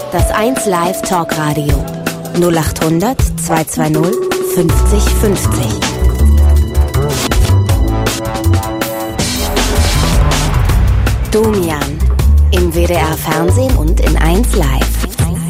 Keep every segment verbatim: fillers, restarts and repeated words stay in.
Das eins Live Talkradio null acht hundert zweihundertzweißig fünfzig fünfzig. Domian im W D R Fernsehen und in eins Live.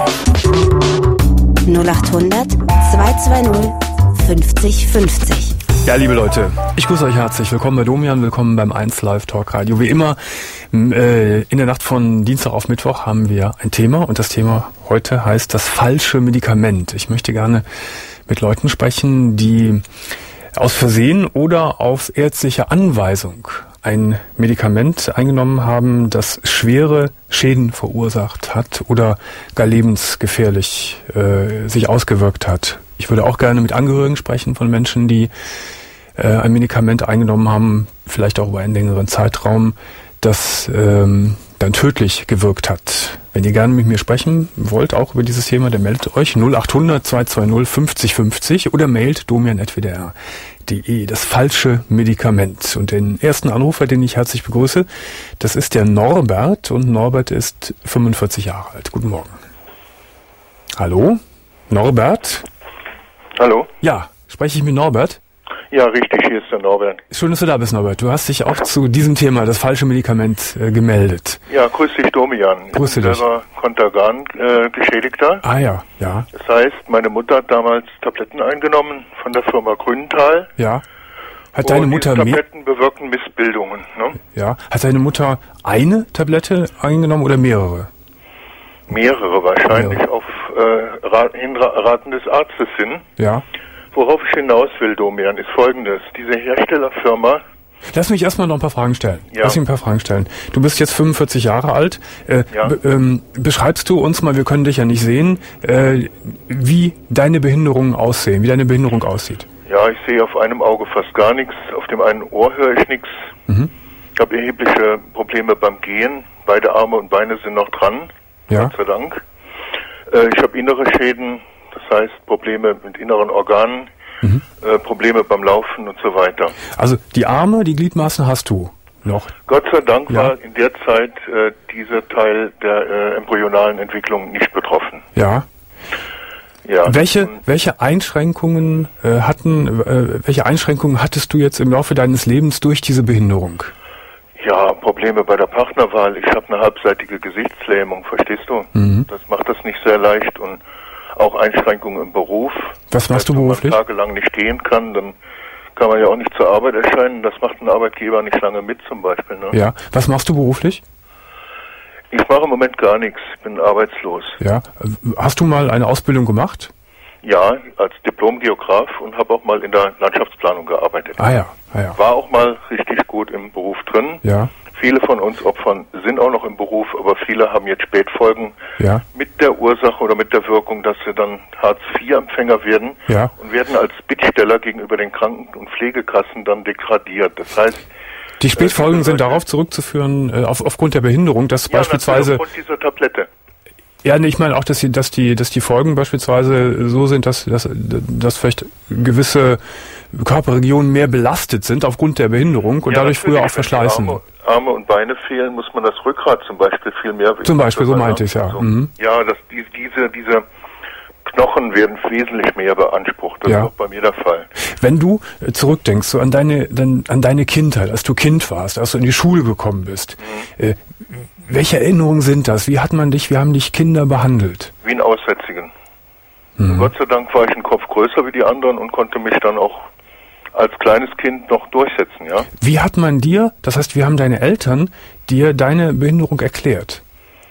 null acht hundert zweihundertzweißig fünfzig fünfzig. Ja, liebe Leute, ich grüße euch herzlich. Willkommen bei Domian, willkommen beim eins Live Talkradio. Wie immer, äh, in der Nacht von Dienstag auf Mittwoch haben wir ein Thema und das Thema heute heißt das falsche Medikament. Ich möchte gerne mit Leuten sprechen, die aus Versehen oder auf ärztliche Anweisung ein Medikament eingenommen haben, das schwere Schäden verursacht hat oder gar lebensgefährlich äh, sich ausgewirkt hat. Ich würde auch gerne mit Angehörigen sprechen von Menschen, die äh, ein Medikament eingenommen haben, vielleicht auch über einen längeren Zeitraum, das ähm, dann tödlich gewirkt hat. Wenn ihr gerne mit mir sprechen wollt, auch über dieses Thema, dann meldet euch null acht hundert zweihundertzweißig fünfzig fünfzig oder mailt domian at w d r punkt d e. Das falsche Medikament. Und den ersten Anrufer, den ich herzlich begrüße, das ist der Norbert und Norbert ist fünfundvierzig Jahre alt. Guten Morgen. Hallo? Norbert? Hallo? Ja, spreche ich mit Norbert? Ja, richtig, hier ist der Norbert. Schön, dass du da bist, Norbert. Du hast dich auch zu diesem Thema, das falsche Medikament, äh, gemeldet. Ja, grüß dich, Domian. Grüß dich. Ich bin selber Kontergan-Geschädigter. Äh, ah ja, ja. Das heißt, meine Mutter hat damals Tabletten eingenommen von der Firma Grünenthal. Ja. Hat deine und Mutter diese mehr? Tabletten bewirken Missbildungen. Ne? Ja. Hat deine Mutter eine Tablette eingenommen oder mehrere? Mehrere wahrscheinlich, Mehrere. auf äh, Rat, Hinraten des Arztes hin. Ja. Worauf ich hinaus will, Domian, ist folgendes. Diese Herstellerfirma... Lass mich erstmal noch ein paar Fragen stellen. Ja. Lass mich ein paar Fragen stellen. Du bist jetzt fünfundvierzig Jahre alt. Äh, Ja. be- ähm, beschreibst du uns mal, wir können dich ja nicht sehen, äh, wie deine Behinderungen aussehen, wie deine Behinderung aussieht? Ja, ich sehe auf einem Auge fast gar nichts, auf dem einen Ohr höre ich nichts. Mhm. Ich habe erhebliche Probleme beim Gehen. Beide Arme und Beine sind noch dran, Ja. Gott sei Dank. Äh, ich habe innere Schäden, das heißt Probleme mit inneren Organen, Mhm. äh, Probleme beim Laufen und so weiter. Also die Arme, die Gliedmaßen hast du noch. Gott sei Dank Ja. war in der Zeit äh, dieser Teil der äh, embryonalen Entwicklung nicht betroffen. Ja. Ja. Welche, Und, welche Einschränkungen äh, hatten, äh, welche Einschränkungen hattest du jetzt im Laufe deines Lebens durch diese Behinderung? ja, Probleme bei der Partnerwahl. Ich habe eine halbseitige Gesichtslähmung, verstehst du? Mhm. Das macht das nicht sehr leicht und auch Einschränkungen im Beruf. Was machst du Wenn beruflich? man tagelang nicht gehen kann, dann kann man ja auch nicht zur Arbeit erscheinen. Das macht ein Arbeitgeber nicht lange mit zum Beispiel. Ne? Ja. Was machst du beruflich? Ich mache im Moment gar nichts, bin arbeitslos. Ja. Hast du mal eine Ausbildung gemacht? Ja, als Diplom-Geograf und habe auch mal in der Landschaftsplanung gearbeitet. Ah ja, ah ja. War auch mal richtig gut im Beruf drin. Ja, Viele von uns Opfern sind auch noch im Beruf, aber viele haben jetzt Spätfolgen ja, mit der Ursache oder mit der Wirkung, dass sie dann Hartz vier Empfänger werden ja. und werden als Bittsteller gegenüber den Kranken- und Pflegekassen dann degradiert. Das heißt, Die Spätfolgen Äh, sind Leute- darauf zurückzuführen, äh, auf, aufgrund der Behinderung, dass ja, beispielsweise, natürlich aufgrund dieser Tablette. ja, nee, ich meine auch, dass die, dass die, dass die Folgen beispielsweise so sind, dass, dass, dass vielleicht gewisse Körperregionen mehr belastet sind aufgrund der Behinderung und Ja, dadurch früher auch natürlich, wenn die verschleißen. Arme, Arme und Beine fehlen, muss man das Rückgrat zum Beispiel viel mehr. Zum Beispiel, so Ja, meinte ich, ja. so. Mhm. Ja, dass die, diese, diese Knochen werden wesentlich mehr beansprucht. Das Ja. ist auch bei mir der Fall. Wenn du äh, zurückdenkst, so an deine, dann, an deine Kindheit, als du Kind warst, als du in die Schule gekommen bist, Mhm. äh, welche Erinnerungen sind das? Wie hat man dich, wie haben dich Kinder behandelt? Wie ein Aussätzigen. Mhm. Gott sei Dank war ich einen Kopf größer wie die anderen und konnte mich dann auch als kleines Kind noch durchsetzen, ja. Wie hat man dir, das heißt, wie haben deine Eltern dir deine Behinderung erklärt?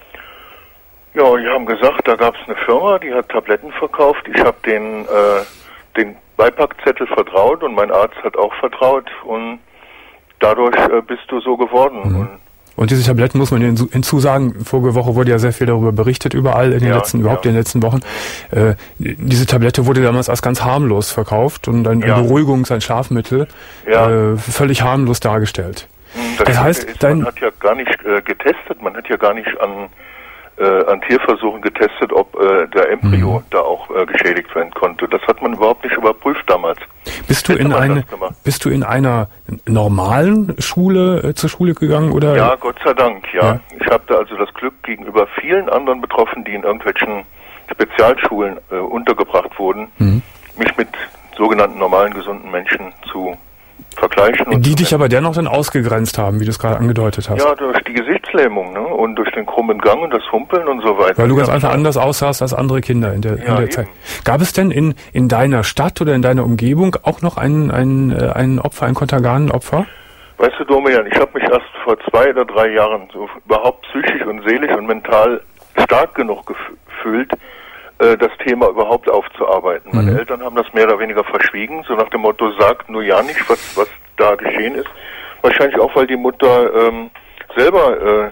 Ja, die haben gesagt, da gab es eine Firma, die hat Tabletten verkauft. Ich habe den, äh, den Beipackzettel vertraut und mein Arzt hat auch vertraut und dadurch äh, bist du so geworden. Mhm. Und Und diese Tabletten muss man hinzu- hinzusagen, vorige Woche wurde ja sehr viel darüber berichtet, überall in den Ja, letzten, überhaupt ja. in den letzten Wochen. Äh, diese Tablette wurde damals als ganz harmlos verkauft und ein, Ja. ein Beruhigungs-, ein Schlafmittel, Ja. äh, völlig harmlos dargestellt. Das, Das heißt, ist, dein- man hat ja gar nicht äh, getestet, man hat ja gar nicht an äh, an Tierversuchen getestet, ob äh, der Embryo mhm. da auch äh, geschädigt werden konnte. Das hat man überhaupt nicht überprüft damals. Bist du in eine, bist du in einer normalen Schule äh, zur Schule gegangen oder? Ja, Gott sei Dank, ja. ja. Ich hatte also das Glück, gegenüber vielen anderen Betroffenen, die in irgendwelchen Spezialschulen äh, untergebracht wurden, mhm. mich mit sogenannten normalen, gesunden Menschen zu vergleichen. Die dich aber dennoch dann ausgegrenzt haben, wie du es gerade angedeutet hast. Ja, durch die Gesichtslähmung, ne? Und durch den krummen Gang und das Humpeln und so weiter. Weil du ganz ja, einfach anders aussahst als andere Kinder in der, ja, in der Zeit. Gab es denn in, in deiner Stadt oder in deiner Umgebung auch noch ein, ein, ein Opfer, ein Kontergan-Opfer? Weißt du, Domian, ich habe mich erst vor zwei oder drei Jahren so überhaupt psychisch und seelisch und mental stark genug gefühlt, das Thema überhaupt aufzuarbeiten. Meine mhm. Eltern haben das mehr oder weniger verschwiegen, so nach dem Motto, sagt nur ja nicht, was was da geschehen ist. Wahrscheinlich auch, weil die Mutter ähm, selber äh,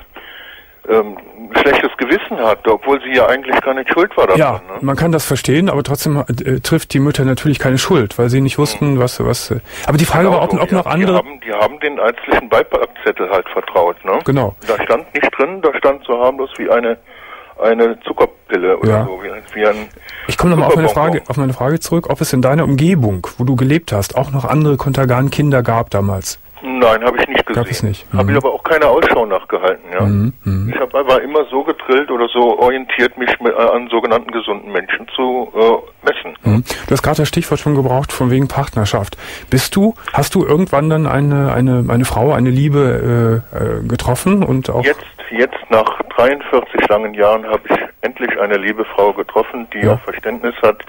ähm, ein schlechtes Gewissen hatte, obwohl sie ja eigentlich gar nicht schuld war daran. Ja, ne? Man kann das verstehen, aber trotzdem äh, trifft die Mütter natürlich keine Schuld, weil sie nicht wussten, mhm. was... was. Äh, aber die Frage genau war, ob, so, ob ja, noch andere... Die haben, die haben den ärztlichen Beipackzettel halt vertraut. Ne? Genau. Da stand nicht drin, da stand so harmlos wie eine eine Zuckerpille oder ja. so. Wie, wie ein ich komme nochmal auf meine Frage, auf meine Frage zurück, ob es in deiner Umgebung, wo du gelebt hast, auch noch andere Kontergan-Kinder gab damals. Nein, habe ich nicht gesehen. Gab es nicht. Mhm. Habe ich aber auch keine Ausschau nachgehalten. Ja. Mhm. Mhm. Ich habe aber immer so gedrillt oder so orientiert, mich mit, äh, an sogenannten gesunden Menschen zu äh, messen. Mhm. Du hast gerade das Stichwort schon gebraucht, von wegen Partnerschaft. Bist du, hast du irgendwann dann eine eine eine Frau, eine Liebe äh, äh, getroffen und auch... Jetzt, jetzt nach dreiundvierzig langen Jahren habe ich endlich eine liebe Frau getroffen, die ja. auch Verständnis hat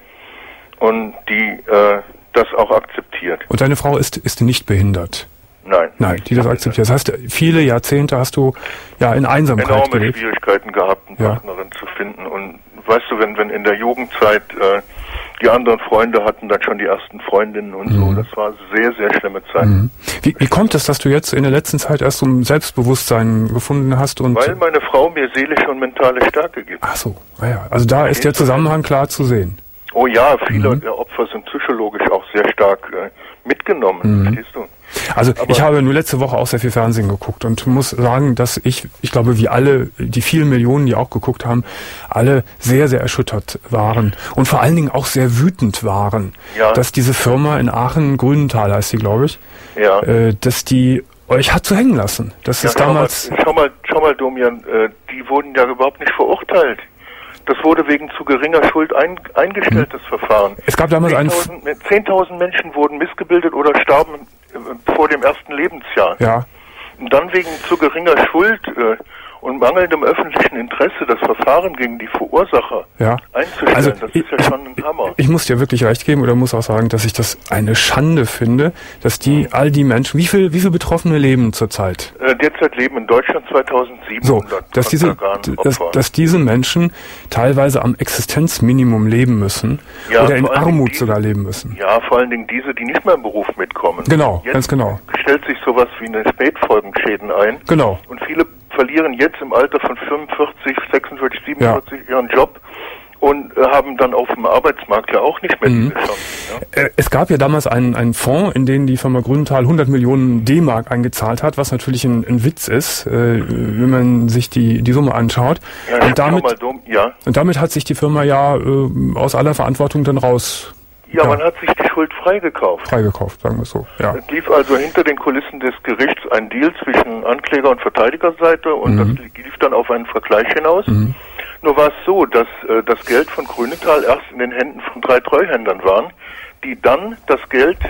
und die äh, das auch akzeptiert. Und deine Frau ist ist nicht behindert? Nein. Nein, die das akzeptiert. Das heißt, viele Jahrzehnte hast du ja in Einsamkeit enorme gelebt. Schwierigkeiten gehabt, eine ja. Partnerin zu finden. Und weißt du, wenn wenn in der Jugendzeit äh, die anderen Freunde hatten dann schon die ersten Freundinnen und mhm. so, das war sehr, sehr schlimme Zeit. Mhm. Wie, wie kommt es, dass du jetzt in der letzten Zeit erst so ein Selbstbewusstsein gefunden hast? Und weil meine Frau mir seelische und mentale Stärke gibt. Ach so, ah ja. Also da ist der Zusammenhang klar zu sehen. Oh ja, viele mhm. der Opfer sind psychologisch auch sehr stark äh, mitgenommen, mhm. verstehst du? Also aber ich habe nur letzte Woche auch sehr viel Fernsehen geguckt und muss sagen, dass ich, ich glaube, wie alle, die vielen Millionen, die auch geguckt haben, alle sehr, sehr erschüttert waren und vor allen Dingen auch sehr wütend waren, ja. dass diese Firma in Aachen, Grünenthal heißt sie, glaube ich, ja. äh, dass die euch hat zu hängen lassen. Das ja, ist damals... Schau mal, schau mal, schau mal Domian, äh, die wurden ja überhaupt nicht verurteilt. Das wurde wegen zu geringer Schuld ein, eingestellt, das mhm. Verfahren. Es gab damals einen... zehntausend Menschen wurden missgebildet oder starben äh, vor dem ersten Lebensjahr. Ja. Und dann wegen zu geringer Schuld äh, und mangelndem öffentlichen Interesse das Verfahren gegen die Verursacher ja. einzustellen, also das ich, ist ja schon ein Hammer. Ich, ich muss dir wirklich recht geben oder muss auch sagen, dass ich das eine Schande finde, dass die, mhm. all die Menschen, wie viel, wie viel Betroffene leben zurzeit? Äh, derzeit leben in Deutschland zweitausendsiebenhundert. So, dass diese, dass, dass diese Menschen teilweise am Existenzminimum leben müssen ja, oder in Armut diese, sogar leben müssen. Ja, vor allen Dingen diese, die nicht mehr im Beruf mitkommen. Genau, Jetzt ganz genau. stellt sich sowas wie eine Spätfolgenschäden ein. Genau. Und viele verlieren jetzt im Alter von fünfundvierzig, sechsundvierzig, siebenundvierzig ja. ihren Job und äh, haben dann auf dem Arbeitsmarkt ja auch nicht mehr mhm. diese Chance. Ja? Äh, es gab ja damals einen, einen Fonds, in den die Firma Grünenthal hundert Millionen D-Mark eingezahlt hat, was natürlich ein, ein Witz ist, äh, wenn man sich die, die Summe anschaut. Ja, und, damit, mal dumm, ja. und damit hat sich die Firma ja äh, aus aller Verantwortung dann raus... Ja, ja, man hat sich die Schuld freigekauft. Freigekauft, sagen wir so, ja. Es lief also hinter den Kulissen des Gerichts ein Deal zwischen Ankläger- und Verteidigerseite und mhm. das lief dann auf einen Vergleich hinaus. Mhm. Nur war es so, dass äh, das Geld von Grünenthal erst in den Händen von drei Treuhändern waren, die dann das Geld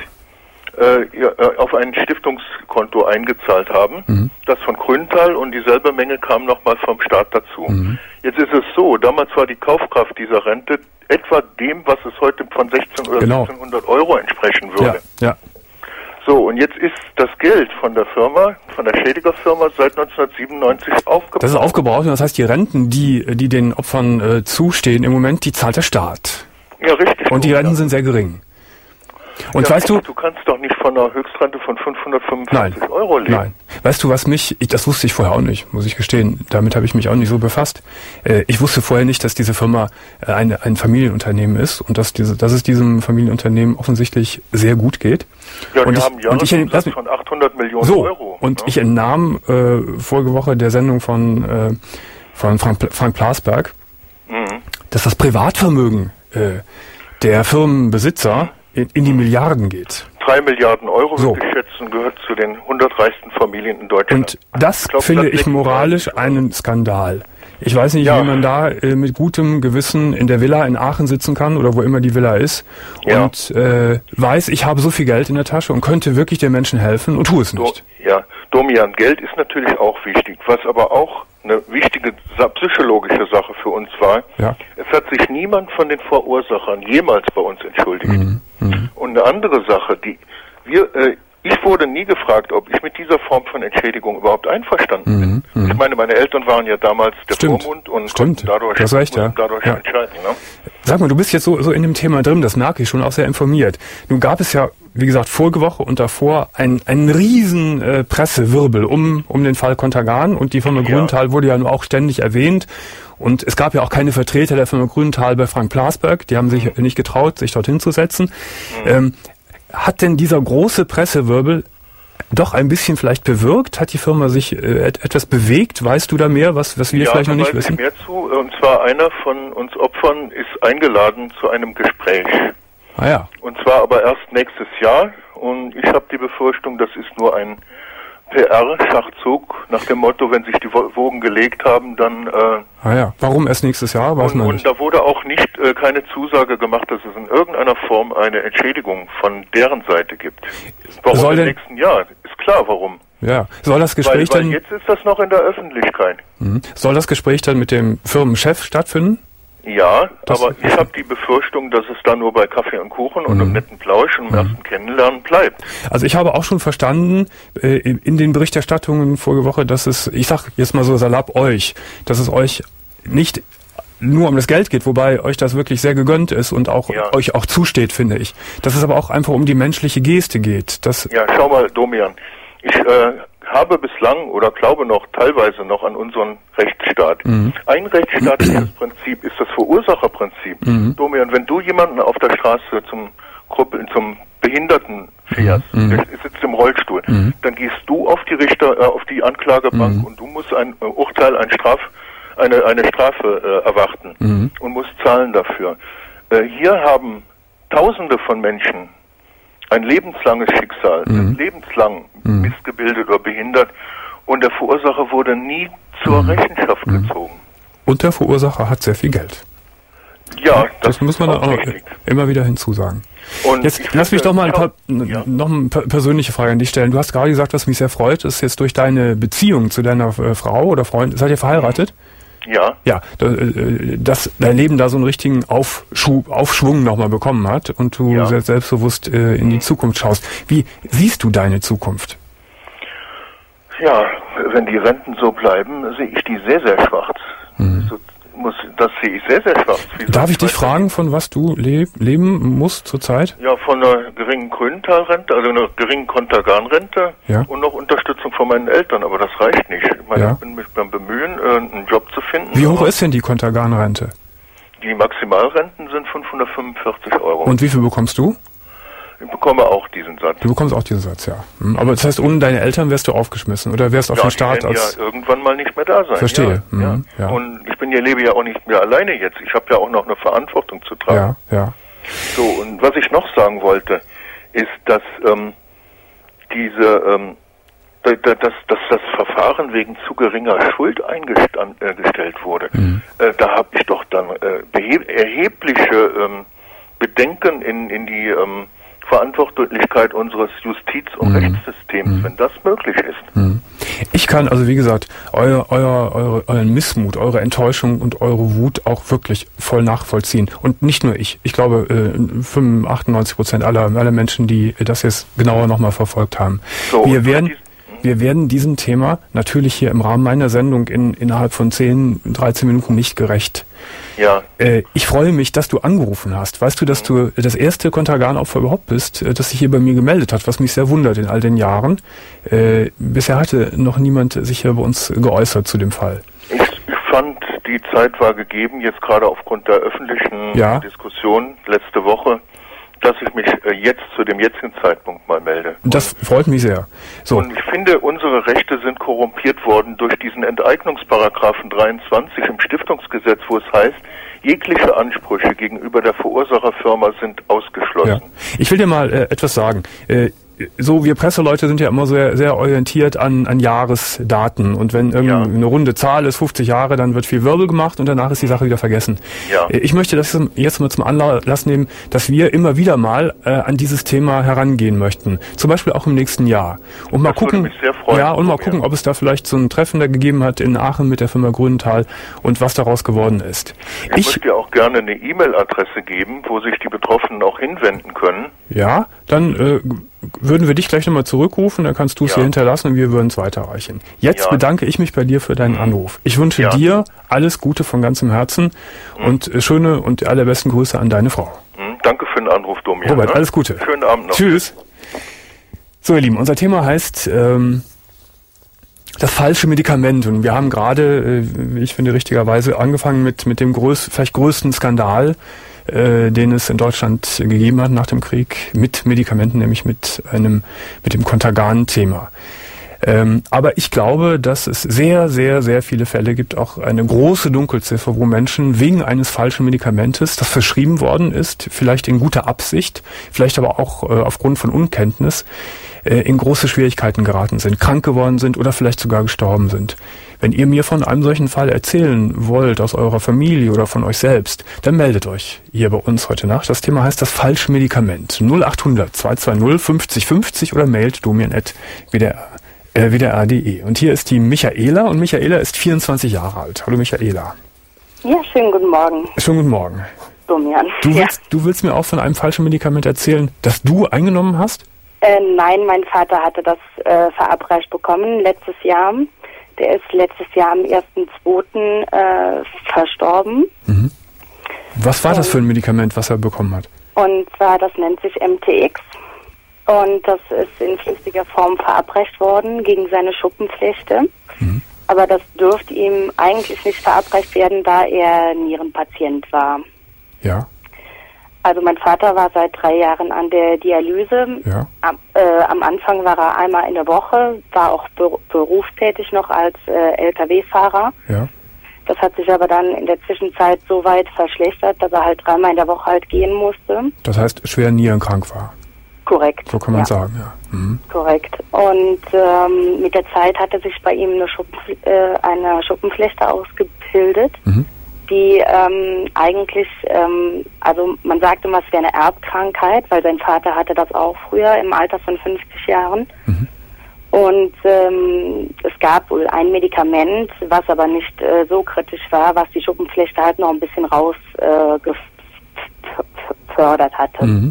äh, auf ein Stiftungskonto eingezahlt haben. Mhm. Das von Grünenthal und dieselbe Menge kam nochmal vom Staat dazu. Mhm. Jetzt ist es so, damals war die Kaufkraft dieser Rente etwa dem, was es heute von sechzehn oder genau. siebzehnhundert Euro entsprechen würde. Ja, ja. So, und jetzt ist das Geld von der Firma, von der Schädigerfirma seit neunzehnhundertsiebenundneunzig aufgebraucht. Das ist aufgebraucht, und das heißt, die Renten, die, die den Opfern äh, zustehen im Moment, die zahlt der Staat. Ja, richtig. Und die Renten ja. sind sehr gering. Und ja, weißt du, du kannst doch nicht von einer Höchstrente von fünfhundertfünfundfünfzig nein, Euro leben. Nein. Weißt du, was mich, ich, das wusste ich vorher auch nicht, muss ich gestehen. Damit habe ich mich auch nicht so befasst. Äh, ich wusste vorher nicht, dass diese Firma äh, eine, ein Familienunternehmen ist und dass diese, dass es diesem Familienunternehmen offensichtlich sehr gut geht. Ja, die und haben ich, Jahresumsatz ich, von achthundert Millionen so, Euro. Und ne? ich entnahm äh, vorige Woche der Sendung von äh, von Frank, Frank Plasberg, Mhm. dass das Privatvermögen äh, der Firmenbesitzer in, in die Milliarden geht. Drei Milliarden Euro So. wird geschätzt und gehört zu den hundert reichsten Familien in Deutschland. Und das Ich glaub, finde das ich liegt moralisch dran. einen Skandal. Ich weiß nicht, Ja. wie man da äh, mit gutem Gewissen in der Villa in Aachen sitzen kann oder wo immer die Villa ist Ja. und äh, weiß, ich habe so viel Geld in der Tasche und könnte wirklich den Menschen helfen und tue es Do- nicht. Ja, Domian, Geld ist natürlich auch wichtig. Was aber auch eine wichtige sa- psychologische Sache für uns war, Ja. es hat sich niemand von den Verursachern jemals bei uns entschuldigt. Mhm. Und eine andere Sache, die wir, äh, ich wurde nie gefragt, ob ich mit dieser Form von Entschädigung überhaupt einverstanden bin. Ich meine, meine Eltern waren ja damals der Stimmt. Vormund und Stimmt. konnten dadurch, Du hast recht, ja. mussten dadurch Ja. entscheiden. Ne? Sag mal, du bist jetzt so, so in dem Thema drin, das merke ich schon, auch sehr informiert. Nun gab es ja, wie gesagt, vorige Woche und davor einen, einen riesen äh, Pressewirbel um, um den Fall Contergan und die Firma Ja. Grünenthal wurde ja nur auch ständig erwähnt. Und es gab ja auch keine Vertreter der Firma Grünenthal bei Frank Plasberg, die haben sich nicht getraut, sich dorthin zu setzen. Ähm, hat denn dieser große Pressewirbel doch ein bisschen vielleicht bewirkt? Hat die Firma sich äh, et- etwas bewegt? Weißt du da mehr, was, was wir Ja, vielleicht noch da nicht weiß ich wissen? mehr zu. Und zwar einer von uns Opfern ist eingeladen zu einem Gespräch. Ah ja. Und zwar aber erst nächstes Jahr. Und ich habe die Befürchtung, das ist nur ein P R-Schachzug nach dem Motto, wenn sich die Wo- Wogen gelegt haben, dann... Äh, Ah ja. Warum erst nächstes Jahr? Weiß und, man und nicht. da wurde auch nicht äh, keine Zusage gemacht, dass es in irgendeiner Form eine Entschädigung von deren Seite gibt. Warum Soll im denn- nächsten Jahr? Ist klar, warum. Ja. Soll das Weil, Gespräch weil dann, jetzt ist das noch in der Öffentlichkeit. Mhm. soll das Gespräch dann mit dem Firmenchef stattfinden? Ja, Das- aber ich habe die Befürchtung, dass es da nur bei Kaffee und Kuchen und einem netten Plausch und einem ersten Kennenlernen bleibt. Also ich habe auch schon verstanden äh, in den Berichterstattungen vorige Woche, dass es, ich sag jetzt mal so salopp euch, dass es euch nicht nur um das Geld geht, wobei euch das wirklich sehr gegönnt ist und auch Ja. euch auch zusteht, finde ich. Dass es aber auch einfach um die menschliche Geste geht. Das, Ja, schau mal, Domian, ich äh, habe bislang oder glaube noch teilweise noch an unseren Rechtsstaat. Ein rechtsstaatliches Prinzip ist das Verursacherprinzip. Domian, wenn du jemanden auf der Straße zum Gruppe, zum Behinderten fährst, der sitzt im Rollstuhl, dann gehst du auf die Richter, äh, auf die Anklagebank und du musst ein äh, Urteil, ein Straf, eine eine Strafe äh, erwarten und musst zahlen dafür. Äh, hier haben Tausende von Menschen ein lebenslanges Schicksal, mhm. lebenslang mhm. missgebildet oder behindert und der Verursacher wurde nie zur mhm. Rechenschaft mhm. gezogen. Und der Verursacher hat sehr viel Geld. Ja, das, das muss man auch auch richtig. immer wieder hinzusagen. Und jetzt lass mich doch mal ein paar, ja. noch eine persönliche Frage an dich stellen. Du hast gerade gesagt, was mich sehr freut, ist jetzt durch deine Beziehung zu deiner äh, Frau oder Freund, seid ihr verheiratet? Ja. Ja, dass dein Leben da so einen richtigen Aufschub, Aufschwung nochmal bekommen hat und du ja. sehr selbstbewusst äh, in die Zukunft schaust. Wie siehst du deine Zukunft? Ja, wenn die Renten so bleiben, sehe ich die sehr, sehr schwarz. Mhm. So, muss, das sehe ich sehr, sehr schwarz. Wie Darf ich dich fragen, von was du leb, leben musst zurzeit? Ja, von einer geringen Grünenthal-Rente, also einer geringen Contergan-Rente ja. und noch Unterstützung von meinen Eltern, aber das reicht nicht. Ich meine, ja. ich bin mich beim Bemühen, einen Job zu finden. Wie hoch ist denn die Contergan-Rente? Die Maximalrenten sind fünfhundertfünfundvierzig Euro. Und wie viel bekommst du? Ich bekomme auch diesen Satz. Du bekommst auch diesen Satz, ja. Aber das heißt, ohne deine Eltern wärst du aufgeschmissen oder wärst auf ja, den Staat die als... ja irgendwann mal nicht mehr da sein. Verstehe. Ja, mhm, ja. Ja. Und ich bin ja, lebe ja auch nicht mehr alleine jetzt. Ich habe ja auch noch eine Verantwortung zu tragen. Ja, ja. So, und was ich noch sagen wollte, ist, dass ähm, diese, ähm, da, da, dass, dass das Verfahren wegen zu geringer Schuld eingestellt äh, wurde. Mhm. Äh, da habe ich doch dann äh, erhebliche ähm, Bedenken in, in die ähm, Verantwortlichkeit unseres Justiz- und mhm. Rechtssystems, mhm. wenn das möglich ist. Mhm. Ich kann also, wie gesagt, euer, euer, eure, euren Missmut, eure Enttäuschung und eure Wut auch wirklich voll nachvollziehen. Und nicht nur ich. Ich glaube, äh, achtundneunzig Prozent aller, aller Menschen, die das jetzt genauer nochmal verfolgt haben. So, wir werden... Wir werden diesem Thema natürlich hier im Rahmen meiner Sendung in, innerhalb von zehn, dreizehn Minuten nicht gerecht. Ja. Äh, ich freue mich, dass du angerufen hast. Weißt du, dass du das erste Contergan-Opfer überhaupt bist, das sich hier bei mir gemeldet hat, was mich sehr wundert in all den Jahren. Äh, bisher hatte noch niemand sich hier bei uns geäußert zu dem Fall. Ich, ich fand, die Zeit war gegeben, jetzt gerade aufgrund der öffentlichen ja. Diskussion letzte Woche, dass ich mich äh, jetzt zu dem jetzigen Zeitpunkt mal melde. Das und, freut mich sehr. So. Und ich finde, unsere Rechte sind korrumpiert worden durch diesen Enteignungsparagraphen dreiundzwanzig im Stiftungsgesetz, wo es heißt, jegliche Ansprüche gegenüber der Verursacherfirma sind ausgeschlossen. Ja. Ich will dir mal äh, etwas sagen. Äh, So, wir Presseleute sind ja immer sehr, sehr orientiert an, an Jahresdaten. Und wenn irgendeine ja. runde Zahl ist, fünfzig Jahre, dann wird viel Wirbel gemacht und danach ist die Sache wieder vergessen. Ja. Ich möchte das jetzt mal zum Anlass nehmen, dass wir immer wieder mal äh, an dieses Thema herangehen möchten. Zum Beispiel auch im nächsten Jahr. Und mal das gucken, würde mich sehr freuen, ja, und mal gucken, ob es da vielleicht so ein Treffen da gegeben hat in Aachen mit der Firma Grünenthal und was daraus geworden ist. Ich, ich möchte dir auch gerne eine E-Mail-Adresse geben, wo sich die Betroffenen auch hinwenden können. Ja, dann äh, würden wir dich gleich nochmal zurückrufen, dann kannst du es ja. hier hinterlassen und wir würden es weiterreichen. Jetzt ja. bedanke ich mich bei dir für deinen Anruf. Ich wünsche ja. dir alles Gute von ganzem Herzen mhm. und äh, schöne und allerbesten Grüße an deine Frau. Mhm. Danke für den Anruf, Domian. Robert, ne? alles Gute. Schönen Abend noch. Tschüss. So, ihr Lieben, unser Thema heißt ähm, das falsche Medikament. Und wir haben gerade, äh, ich finde richtigerweise, angefangen mit, mit dem größ- vielleicht größten Skandal, äh, den es in Deutschland gegeben hat nach dem Krieg, mit Medikamenten, nämlich mit einem, mit dem Contergan-Thema. Ähm, aber ich glaube, dass es sehr, sehr, sehr viele Fälle gibt, auch eine große Dunkelziffer, wo Menschen wegen eines falschen Medikamentes, das verschrieben worden ist, vielleicht in guter Absicht, vielleicht aber auch äh, aufgrund von Unkenntnis, äh, in große Schwierigkeiten geraten sind, krank geworden sind oder vielleicht sogar gestorben sind. Wenn ihr mir von einem solchen Fall erzählen wollt, aus eurer Familie oder von euch selbst, dann meldet euch hier bei uns heute Nacht. Das Thema heißt das falsche Medikament. null acht hundert zwei zwei null fünfzig fünfzig oder mailt domian at w d r punkt d e. Und hier ist die Michaela und Michaela ist vierundzwanzig Jahre alt. Hallo Michaela. Ja, schönen guten Morgen. Schönen guten Morgen. Domian. Du ja. willst, du willst mir auch von einem falschen Medikament erzählen, das du eingenommen hast? Äh, nein, mein Vater hatte das äh, verabreicht bekommen letztes Jahr. Der ist letztes Jahr am ersten zweiten äh, verstorben. Mhm. Was war und, das für ein Medikament, was er bekommen hat? Und zwar, das nennt sich M T X. Und das ist in flüssiger Form verabreicht worden gegen seine Schuppenflechte. Mhm. Aber das dürfte ihm eigentlich nicht verabreicht werden, da er Nierenpatient war. Ja. Also mein Vater war seit drei Jahren an der Dialyse. Ja. Am, äh, am Anfang war er einmal in der Woche, war auch ber- berufstätig noch als äh, L K W-Fahrer. Ja. Das hat sich aber dann in der Zwischenzeit so weit verschlechtert, dass er halt dreimal in der Woche halt gehen musste. Das heißt, schwer nierenkrank war. Korrekt. So kann man ja. sagen, ja. Mhm. Korrekt. Und ähm, mit der Zeit hatte sich bei ihm eine, Schuppen, äh, eine Schuppenflechte ausgebildet, mhm. die ähm, eigentlich, ähm, also man sagt immer, es wäre eine Erbkrankheit, weil sein Vater hatte das auch früher im Alter von fünfzig Jahren. Mhm. Und ähm, es gab wohl ein Medikament, was aber nicht äh, so kritisch war, was die Schuppenflechte halt noch ein bisschen rausgefördert äh, hatte. Mhm.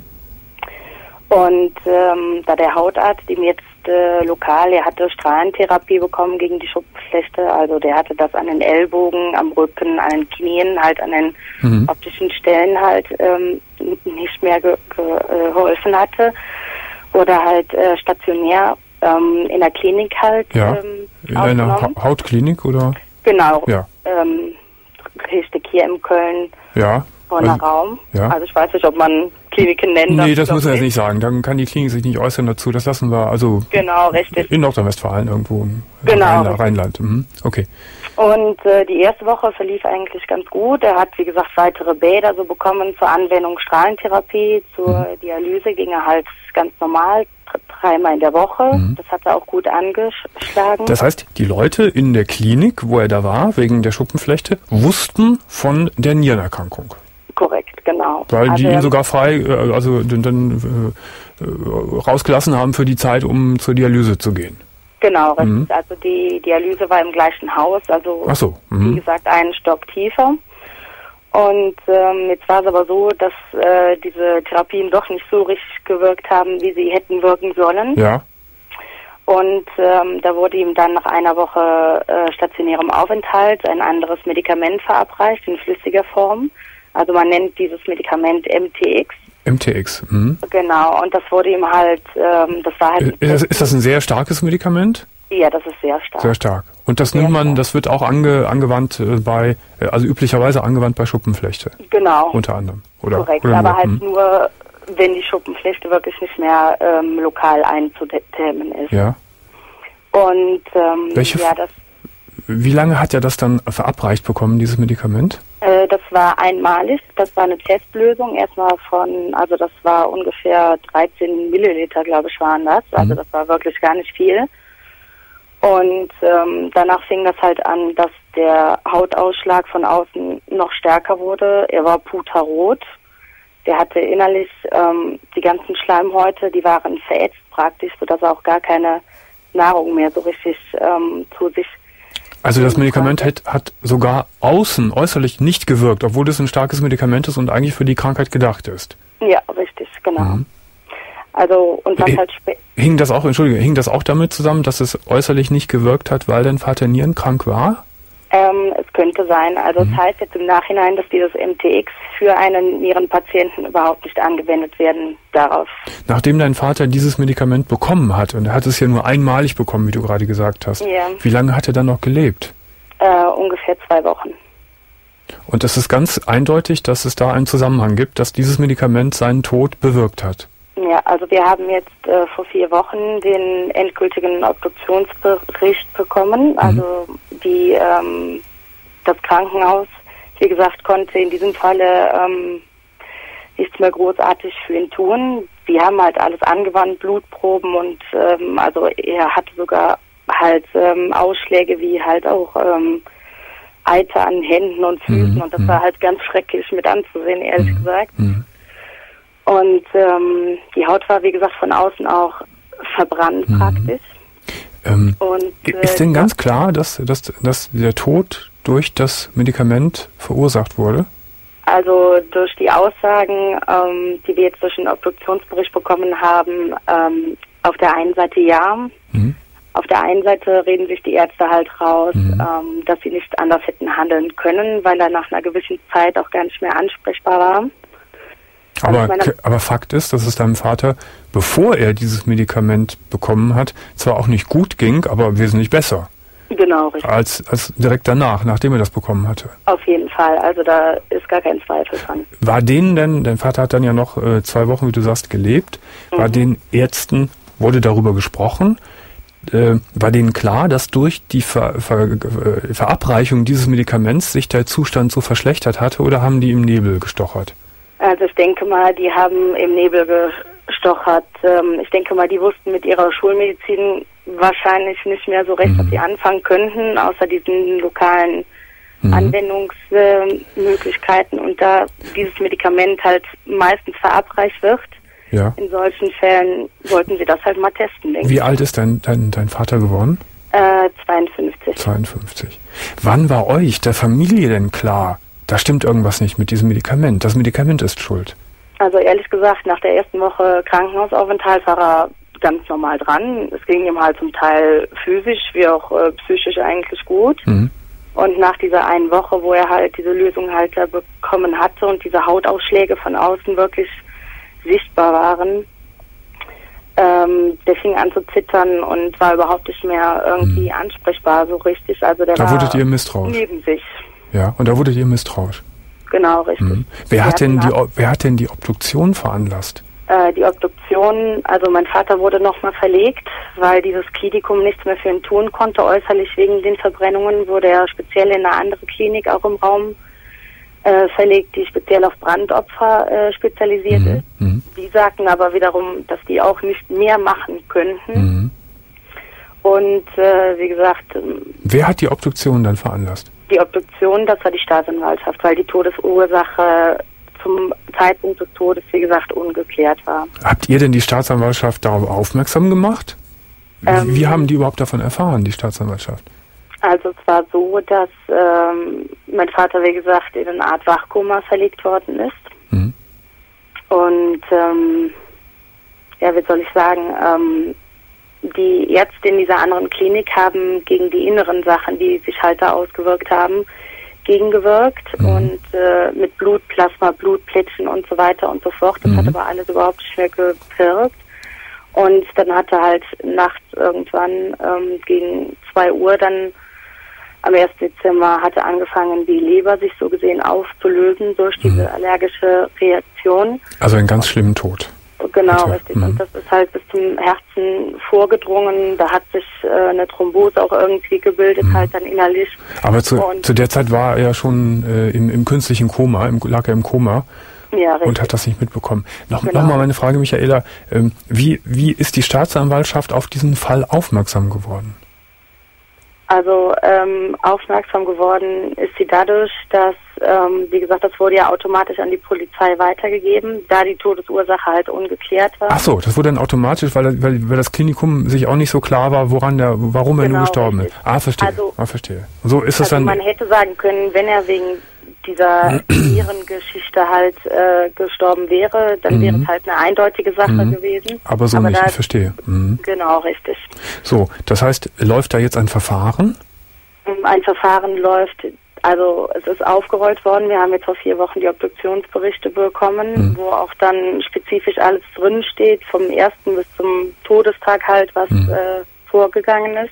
Und ähm, da der Hautarzt ihm jetzt äh, lokal, er hatte Strahlentherapie bekommen gegen die Schuppenflechte, also der hatte das an den Ellbogen, am Rücken, an den Knien, halt an den mhm. optischen Stellen halt ähm, nicht mehr ge- ge- geholfen hatte. Oder halt äh, stationär ähm, in der Klinik halt. Ja, ähm, in einer ha- Hautklinik oder? Genau, ja. ähm, richtig hier in Köln. Ja. Bonner also, Raum. Ja. Also ich weiß nicht, ob man Kliniken nennt. Nee, das muss er jetzt nicht sagen. Dann kann die Klinik sich nicht äußern dazu. Das lassen wir also genau, richtig. in Nordrhein-Westfalen irgendwo im genau, Rheinland. Rheinland. Mhm. Okay. Und äh, die erste Woche verlief eigentlich ganz gut. Er hat, wie gesagt, weitere Bäder so bekommen zur Anwendung Strahlentherapie, zur mhm. Dialyse ging er halt ganz normal, dreimal in der Woche. Mhm. Das hat er auch gut angeschlagen. Das heißt, die Leute in der Klinik, wo er da war, wegen der Schuppenflechte, wussten von der Nierenerkrankung. Korrekt, genau. Weil also die ihn sogar frei, also dann, dann äh, rausgelassen haben für die Zeit, um zur Dialyse zu gehen. Genau, richtig. Mhm. Also die Dialyse war im gleichen Haus, also Ach so. Mhm. wie gesagt einen Stock tiefer. Und ähm, jetzt war es aber so, dass äh, diese Therapien doch nicht so richtig gewirkt haben, wie sie hätten wirken sollen. Ja. Und ähm, da wurde ihm dann nach einer Woche äh, stationärem Aufenthalt ein anderes Medikament verabreicht in flüssiger Form. Also man nennt dieses Medikament M T X. M T X, mhm. Genau, und das wurde ihm halt, ähm, das war halt... Ist das, ist das ein sehr starkes Medikament? Ja, das ist sehr stark. Sehr stark. Und das sehr nimmt man, stark. das wird auch ange, angewandt äh, bei, äh, also üblicherweise angewandt bei Schuppenflechte. Genau. Unter anderem. Oder, korrekt, oder aber nur, halt hm. nur wenn die Schuppenflechte wirklich nicht mehr ähm, lokal einzudämmen ist. Ja. Und ähm, Welche, ja, das. Wie lange hat er das dann verabreicht bekommen, dieses Medikament? Äh, das war einmalig. Das war eine Testlösung. Erstmal von, also das war ungefähr dreizehn Milliliter, glaube ich, waren das. Also mhm. das war wirklich gar nicht viel. Und ähm, danach fing das halt an, dass der Hautausschlag von außen noch stärker wurde. Er war puterrot. Der hatte innerlich ähm, die ganzen Schleimhäute, die waren verätzt praktisch, sodass er auch gar keine Nahrung mehr so richtig ähm, zu sich. Also das Medikament hat, hat sogar außen, äußerlich nicht gewirkt, obwohl das ein starkes Medikament ist und eigentlich für die Krankheit gedacht ist. Ja, richtig, genau. Mhm. Also und was halt spä- hing das auch, Entschuldige, hing das auch damit zusammen, dass es äußerlich nicht gewirkt hat, weil dein Vater nierenkrank war? Ähm, es könnte sein. Also Mhm. es heißt jetzt im Nachhinein, dass dieses M T X für einen Nierenpatienten überhaupt nicht angewendet werden darf. Nachdem dein Vater dieses Medikament bekommen hat, und er hat es ja nur einmalig bekommen, wie du gerade gesagt hast, Ja. wie lange hat er dann noch gelebt? Äh, ungefähr zwei Wochen. Und es ist ganz eindeutig, dass es da einen Zusammenhang gibt, dass dieses Medikament seinen Tod bewirkt hat. Ja, also wir haben jetzt äh, vor vier Wochen den endgültigen Obduktionsbericht bekommen. Mhm. Also die ähm, das Krankenhaus, wie gesagt, konnte in diesem Falle ähm, nichts mehr großartig für ihn tun. Wir haben halt alles angewandt, Blutproben und ähm, also er hatte sogar halt ähm, Ausschläge wie halt auch ähm, Eiter an Händen und Füßen Mhm. und das war halt ganz schrecklich mit anzusehen, ehrlich Mhm. gesagt. Mhm. Und ähm, die Haut war, wie gesagt, von außen auch verbrannt Mhm. praktisch. Ähm, Und, äh, ist denn ganz klar, dass, dass, dass der Tod durch das Medikament verursacht wurde? Also durch die Aussagen, ähm, die wir jetzt durch den Obduktionsbericht bekommen haben, ähm, auf der einen Seite ja. Mhm. Auf der einen Seite reden sich die Ärzte halt raus, Mhm. ähm, dass sie nicht anders hätten handeln können, weil er nach einer gewissen Zeit auch gar nicht mehr ansprechbar war. Also Aber, ich meine- k- aber Fakt ist, dass es deinem Vater, bevor er dieses Medikament bekommen hat, zwar auch nicht gut ging, aber wesentlich besser Genau, richtig. als, als direkt danach, nachdem er das bekommen hatte. Auf jeden Fall. Also da ist gar kein Zweifel dran. War denen denn, dein Vater hat dann ja noch äh, zwei Wochen, wie du sagst, gelebt, war Mhm. den Ärzten, wurde darüber gesprochen, äh, war denen klar, dass durch die Ver, Ver, äh, Verabreichung dieses Medikaments sich der Zustand so verschlechtert hatte, oder haben die im Nebel gestochert? Also ich denke mal, die haben im Nebel gestochert. Ähm, ich denke mal, die wussten mit ihrer Schulmedizin wahrscheinlich nicht mehr so recht, Mhm. was sie anfangen könnten, außer diesen lokalen Mhm. Anwendungsmöglichkeiten. Und da dieses Medikament halt meistens verabreicht wird, Ja. in solchen Fällen sollten sie das halt mal testen, denke Wie ich. alt ist dein, dein, dein Vater geworden? Äh, zweiundfünfzig. zweiundfünfzig. Wann war euch, der Familie, denn klar, da stimmt irgendwas nicht mit diesem Medikament? Das Medikament ist schuld. Also ehrlich gesagt, nach der ersten Woche Krankenhausaufenthalt war er ganz normal dran. Es ging ihm halt zum Teil physisch wie auch äh, psychisch eigentlich gut. Mhm. Und nach dieser einen Woche, wo er halt diese Lösung halt da bekommen hatte und diese Hautausschläge von außen wirklich sichtbar waren, ähm, der fing an zu zittern und war überhaupt nicht mehr irgendwie Mhm. ansprechbar so richtig. Also der Da war wurdet ihr misstrauisch. neben sich. Ja, und da wurdet ihr misstrauisch. Genau, richtig. Mhm. Wer Wir hat denn hatten die, O- wer hat denn die Obduktion veranlasst? Äh, die Obduktion, also mein Vater wurde nochmal verlegt, weil dieses Klinikum nichts mehr für ihn tun konnte. Äußerlich wegen den Verbrennungen wurde er speziell in eine andere Klinik auch im Raum äh, verlegt, die speziell auf Brandopfer äh, spezialisiert Mhm. ist. Mhm. Die sagten aber wiederum, dass die auch nicht mehr machen könnten. Mhm. Und äh, wie gesagt, ähm, Wer hat die Obduktion dann veranlasst? die Obduktion, das war die Staatsanwaltschaft, weil die Todesursache zum Zeitpunkt des Todes, wie gesagt, ungeklärt war. Habt ihr denn die Staatsanwaltschaft darauf aufmerksam gemacht? Ähm, Wie haben die überhaupt davon erfahren, die Staatsanwaltschaft? Also es war so, dass ähm, mein Vater, wie gesagt, in eine Art Wachkoma verlegt worden ist. Mhm. Und ähm, ja, wie soll ich sagen, ähm, die Ärzte in dieser anderen Klinik haben gegen die inneren Sachen, die sich halt da ausgewirkt haben, gegengewirkt. Mhm. Und äh, mit Blutplasma, Blutplättchen und so weiter und so fort. Das Mhm. hat aber alles überhaupt nicht mehr gewirkt. Und dann hatte halt nachts irgendwann ähm, gegen zwei Uhr dann am ersten Dezember hatte angefangen, die Leber sich so gesehen aufzulösen durch diese mhm. allergische Reaktion. Also einen ganz schlimmen Tod. Genau, Bitte. richtig. Mhm. Und das ist halt bis zum Herzen vorgedrungen. Da hat sich äh, eine Thrombose auch irgendwie gebildet, mhm. halt dann innerlich. Aber zu, zu der Zeit war er ja schon äh, im, im künstlichen Koma, im, lag er im Koma. Ja, richtig. Und hat das nicht mitbekommen. Noch, genau. noch mal meine Frage, Michaela. Ähm, wie, wie ist die Staatsanwaltschaft auf diesen Fall aufmerksam geworden? Also ähm, aufmerksam geworden ist sie dadurch, dass, ähm, wie gesagt, das wurde ja automatisch an die Polizei weitergegeben, da die Todesursache halt ungeklärt war. Ach so, das wurde dann automatisch, weil, weil, weil das Klinikum sich auch nicht so klar war, woran der, warum er genau, nur gestorben richtig. ist. Ah, verstehe. Also, ah, verstehe. So ist es also dann. Man hätte sagen können, wenn er wegen dieser Nierengeschichte halt äh, gestorben wäre, dann mhm. wäre es halt eine eindeutige Sache mhm. gewesen. Aber so Aber nicht, ich verstehe. Mhm. Genau, richtig. So, das heißt, läuft da jetzt ein Verfahren? Ein Verfahren läuft, also es ist aufgerollt worden. Wir haben jetzt vor vier Wochen die Obduktionsberichte bekommen, mhm. wo auch dann spezifisch alles drin steht, vom ersten bis zum Todestag halt, was mhm. äh, vorgegangen ist.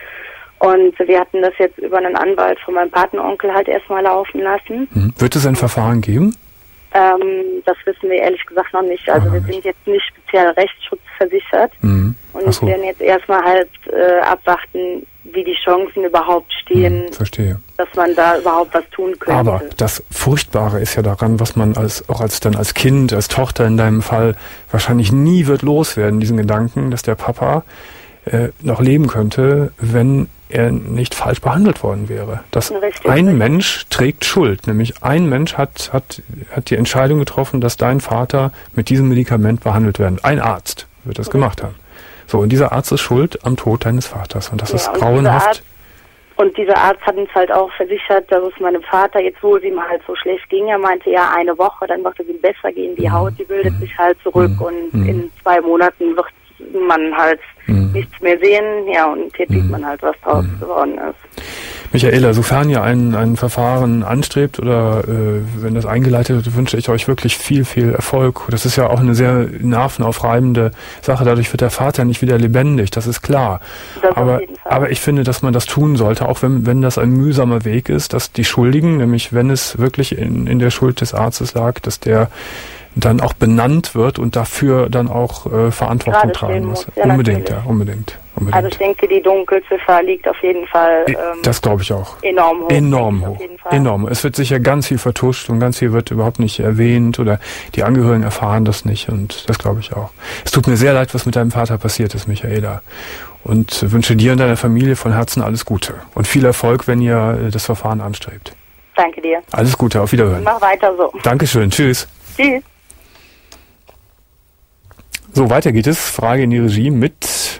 Und wir hatten das jetzt über einen Anwalt von meinem Patenonkel halt erstmal laufen lassen. Mhm. Wird es ein Verfahren geben? Ähm, das wissen wir ehrlich gesagt noch nicht. Also oh, wir nicht. sind jetzt nicht speziell rechtsschutzversichert. Mhm. Und so. werden jetzt erstmal halt äh, abwarten, wie die Chancen überhaupt stehen, mhm, verstehe. dass man da überhaupt was tun könnte. Aber das Furchtbare ist ja daran, was man als auch als dann als Kind, als Tochter in deinem Fall wahrscheinlich nie wird loswerden, diesen Gedanken, dass der Papa äh, noch leben könnte, wenn er nicht falsch behandelt worden wäre. Dass richtig, ein richtig. Mensch trägt Schuld, nämlich ein Mensch hat, hat, hat die Entscheidung getroffen, dass dein Vater mit diesem Medikament behandelt werden. Ein Arzt wird das richtig. gemacht haben. So, und dieser Arzt ist schuld am Tod deines Vaters. Und das ja, ist grauenhaft. Und dieser Arzt hat uns halt auch versichert, dass es meinem Vater, jetzt wo es ihm halt so schlecht ging, er meinte, ja, eine Woche, dann wird es ihm besser gehen, die mhm. Haut, die bildet mhm. sich halt zurück mhm. und mhm. in zwei Monaten wird man halt mhm. nichts mehr sehen. Ja, und jetzt mhm. sieht man halt, was draus mhm. geworden ist. Michaela, sofern ihr ein, ein Verfahren anstrebt oder äh, wenn das eingeleitet wird, wünsche ich euch wirklich viel, viel Erfolg. Das ist ja auch eine sehr nervenaufreibende Sache. Dadurch wird der Vater nicht wieder lebendig, das ist klar. Das aber, aber ich finde, dass man das tun sollte, auch wenn, wenn das ein mühsamer Weg ist, dass die Schuldigen, nämlich wenn es wirklich in, in der Schuld des Arztes lag, dass der dann auch benannt wird und dafür dann auch äh, Verantwortung tragen muss. muss. Ja, unbedingt, ja, unbedingt, unbedingt. Also ich denke, die Dunkelziffer liegt auf jeden Fall ähm, das glaube ich auch. Enorm hoch. Enorm hoch. Enorm. Es wird sicher ganz viel vertuscht und ganz viel wird überhaupt nicht erwähnt oder die Angehörigen erfahren das nicht und das glaube ich auch. Es tut mir sehr leid, was mit deinem Vater passiert ist, Michaela. Und wünsche dir und deiner Familie von Herzen alles Gute und viel Erfolg, wenn ihr das Verfahren anstrebt. Danke dir. Alles Gute, auf Wiederhören. Mach weiter so. Dankeschön, tschüss. Tschüss. So, weiter geht es. Frage in die Regie mit,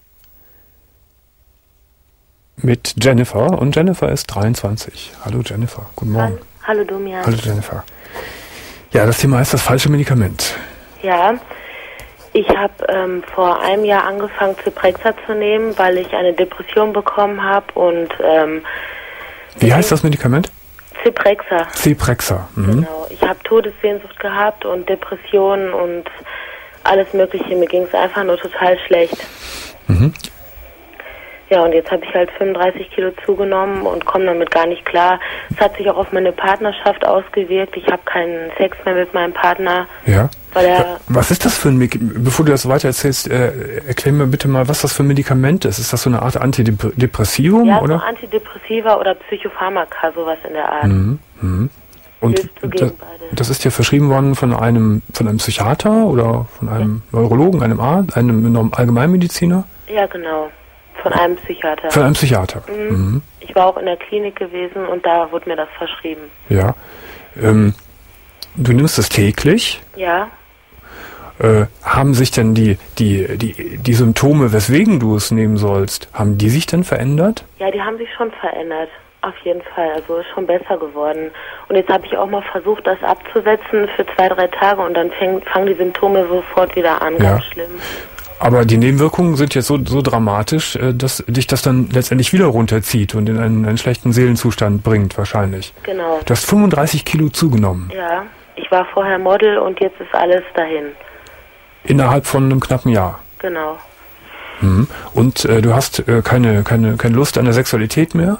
mit Jennifer. Und Jennifer ist dreiundzwanzig. Hallo Jennifer, guten Morgen. Hallo Domian. Hallo Jennifer. Ja, das Thema ist das falsche Medikament. Ja, ich habe ähm, vor einem Jahr angefangen, Zyprexa zu nehmen, weil ich eine Depression bekommen habe. Und ähm, wie heißt das Medikament? Zyprexa. Zyprexa. Mhm. Genau. Ich habe Todessehnsucht gehabt und Depressionen und alles Mögliche. Mir ging es einfach nur total schlecht. Mhm. Ja, und jetzt habe ich halt fünfunddreißig Kilo zugenommen und komme damit gar nicht klar. Es hat sich auch auf meine Partnerschaft ausgewirkt. Ich habe keinen Sex mehr mit meinem Partner. Ja. Weil er was ist das für ein Medikament? Bevor du das weiter erzählst, äh, erklär mir bitte mal, was das für ein Medikament ist. Ist das so eine Art Antidepressivum? Ja, oder? so Antidepressiva oder Psychopharmaka, sowas in der Art. Mhm. Mhm. Und das, das ist ja verschrieben worden von einem von einem Psychiater oder von einem ja. Neurologen, einem Arzt, einem Allgemeinmediziner? Ja, genau. Von einem Psychiater. Von einem Psychiater. Mhm. Mhm. Ich war auch in der Klinik gewesen und da wurde mir das verschrieben. Ja. Ähm, du nimmst es täglich? Ja. Äh, haben sich denn die, die, die, die Symptome, weswegen du es nehmen sollst, haben die sich denn verändert? Ja, die haben sich schon verändert. Auf jeden Fall, also ist schon besser geworden. Und jetzt habe ich auch mal versucht, das abzusetzen für zwei, drei Tage und dann fäng, fangen die Symptome sofort wieder an, ja. ganz schlimm. Aber die Nebenwirkungen sind jetzt so, so dramatisch, dass dich das dann letztendlich wieder runterzieht und in einen, einen schlechten Seelenzustand bringt wahrscheinlich. Genau. Du hast fünfunddreißig Kilo zugenommen. Ja, ich war vorher Model und jetzt ist alles dahin. Innerhalb von einem knappen Jahr? Genau. Mhm. Und äh, du hast äh, keine, keine, keine Lust an der Sexualität mehr?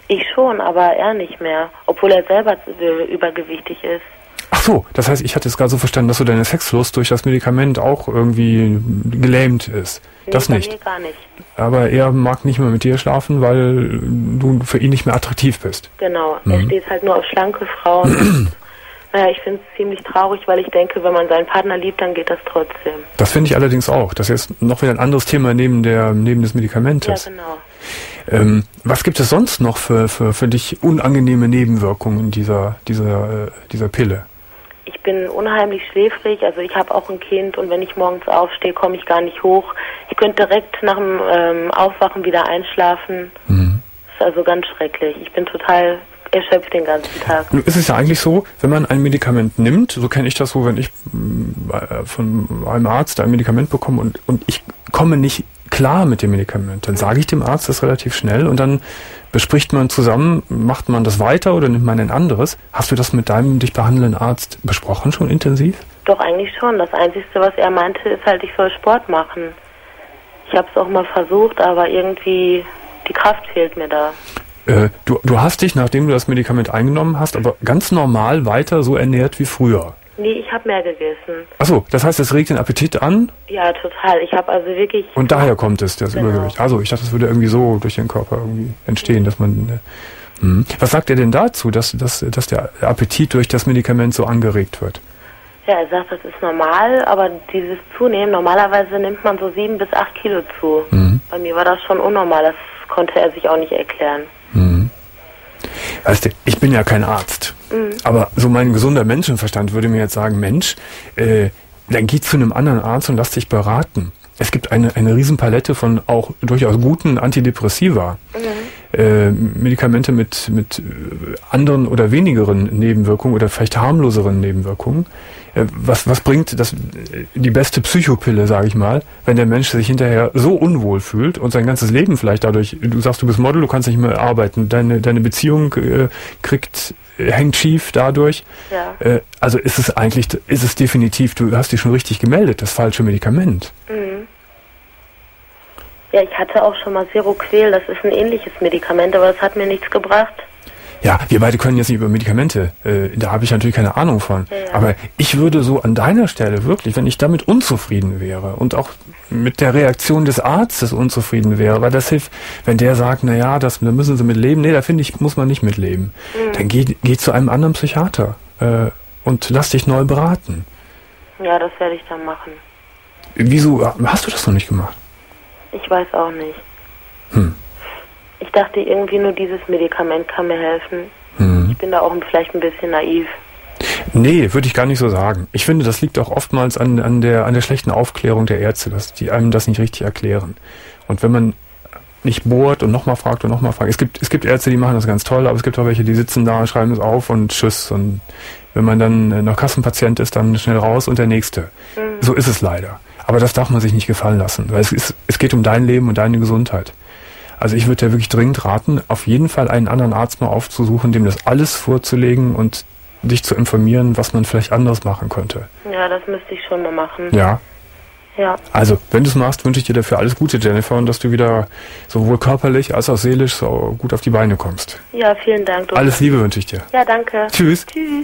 Ich schon, aber er nicht mehr, obwohl er selber äh, übergewichtig ist. Ach so, das heißt, ich hatte es gerade so verstanden, dass so deine Sexlust durch das Medikament auch irgendwie gelähmt ist. Nee, das bei nicht. mir gar nicht. Aber er mag nicht mehr mit dir schlafen, weil du für ihn nicht mehr attraktiv bist. Genau, Mhm. er steht halt nur auf schlanke Frauen. Und, naja, ich finde es ziemlich traurig, weil ich denke, wenn man seinen Partner liebt, dann geht das trotzdem. Das finde ich allerdings auch. Das ist jetzt noch wieder ein anderes Thema neben der neben des Medikamentes. Ja, genau. Ähm, was gibt es sonst noch für, für, für dich unangenehme Nebenwirkungen dieser, dieser, äh, dieser Pille? Ich bin unheimlich schläfrig, also ich habe auch ein Kind und wenn ich morgens aufstehe, komme ich gar nicht hoch. Ich könnte direkt nach dem ähm, Aufwachen wieder einschlafen. Mhm. Das ist also ganz schrecklich. Ich bin total erschöpft den ganzen Tag. Nun ist es ja eigentlich so, wenn man ein Medikament nimmt, so kenne ich das so, wenn ich äh, von einem Arzt ein Medikament bekomme und, und ich komme nicht klar mit dem Medikament, dann sage ich dem Arzt das relativ schnell und dann bespricht man zusammen, macht man das weiter oder nimmt man ein anderes. Hast du das mit deinem dich behandelnden Arzt besprochen schon intensiv? Doch, eigentlich schon. Das Einzige, was er meinte, ist halt, ich soll Sport machen. Ich habe es auch mal versucht, aber irgendwie die Kraft fehlt mir da. Äh, du, du hast dich, nachdem du das Medikament eingenommen hast, aber ganz normal weiter so ernährt wie früher? Nee, ich habe mehr gegessen. Achso, das heißt, es regt den Appetit an? Ja, total. Ich habe also wirklich... Und daher kommt es, das Genau. Übergewicht. Also, ich dachte, das würde irgendwie so durch den Körper irgendwie entstehen, dass man... Äh, hm. Was sagt er denn dazu, dass, dass, dass der Appetit durch das Medikament so angeregt wird? Ja, er sagt, das ist normal, aber dieses Zunehmen, normalerweise nimmt man so sieben bis acht Kilo zu. Mhm. Bei mir war das schon unnormal, das konnte er sich auch nicht erklären. Mhm. Weißt du, ich bin ja kein Arzt, mhm. aber so mein gesunder Menschenverstand würde mir jetzt sagen, Mensch, äh, dann geh zu einem anderen Arzt und lass dich beraten. Es gibt eine, eine Riesenpalette von auch durchaus guten Antidepressiva. Mhm. Äh, Medikamente mit, mit anderen oder wenigeren Nebenwirkungen oder vielleicht harmloseren Nebenwirkungen. Äh, was, was bringt das, die beste Psychopille, sage ich mal, wenn der Mensch sich hinterher so unwohl fühlt und sein ganzes Leben vielleicht dadurch, du sagst, du bist Model, du kannst nicht mehr arbeiten, deine, deine Beziehung äh, kriegt, äh, hängt schief dadurch. Ja. Äh, also ist es eigentlich, ist es definitiv, du hast dich schon richtig gemeldet, das falsche Medikament. Mhm. Ja, ich hatte auch schon mal Seroquel, das ist ein ähnliches Medikament, aber das hat mir nichts gebracht. Ja, wir beide können jetzt nicht über Medikamente, äh, da habe ich natürlich keine Ahnung von. Ja, ja. Aber ich würde so an deiner Stelle wirklich, wenn ich damit unzufrieden wäre und auch mit der Reaktion des Arztes unzufrieden wäre, weil das hilft, wenn der sagt, na ja, das, da müssen Sie mit leben, nee, da finde ich, muss man nicht mitleben. Mhm. Dann geh, geh zu einem anderen Psychiater äh, und lass dich neu beraten. Ja, das werde ich dann machen. Wieso hast du das noch nicht gemacht? Ich weiß auch nicht. Hm. Ich dachte irgendwie nur dieses Medikament kann mir helfen. Hm. Ich bin da auch vielleicht ein bisschen naiv. Nee, würde ich gar nicht so sagen. Ich finde, das liegt auch oftmals an, an, der, an der schlechten Aufklärung der Ärzte, dass die einem das nicht richtig erklären. Und wenn man nicht bohrt und nochmal fragt und nochmal fragt. Es gibt, es gibt Ärzte, die machen das ganz toll, aber es gibt auch welche, die sitzen da, schreiben es auf und tschüss. Und wenn man dann noch Kassenpatient ist, dann schnell raus und der Nächste. Mhm. So ist es leider. Aber das darf man sich nicht gefallen lassen, weil es, ist, es geht um dein Leben und deine Gesundheit. Also ich würde dir wirklich dringend raten, auf jeden Fall einen anderen Arzt mal aufzusuchen, dem das alles vorzulegen und dich zu informieren, was man vielleicht anderes machen könnte. Ja, das müsste ich schon mal machen. Ja. Ja. Also, wenn du es machst, wünsche ich dir dafür alles Gute, Jennifer, und dass du wieder sowohl körperlich als auch seelisch so gut auf die Beine kommst. Ja, vielen Dank. Du. Alles Liebe wünsche ich dir. Ja, danke. Tschüss. Tschüss.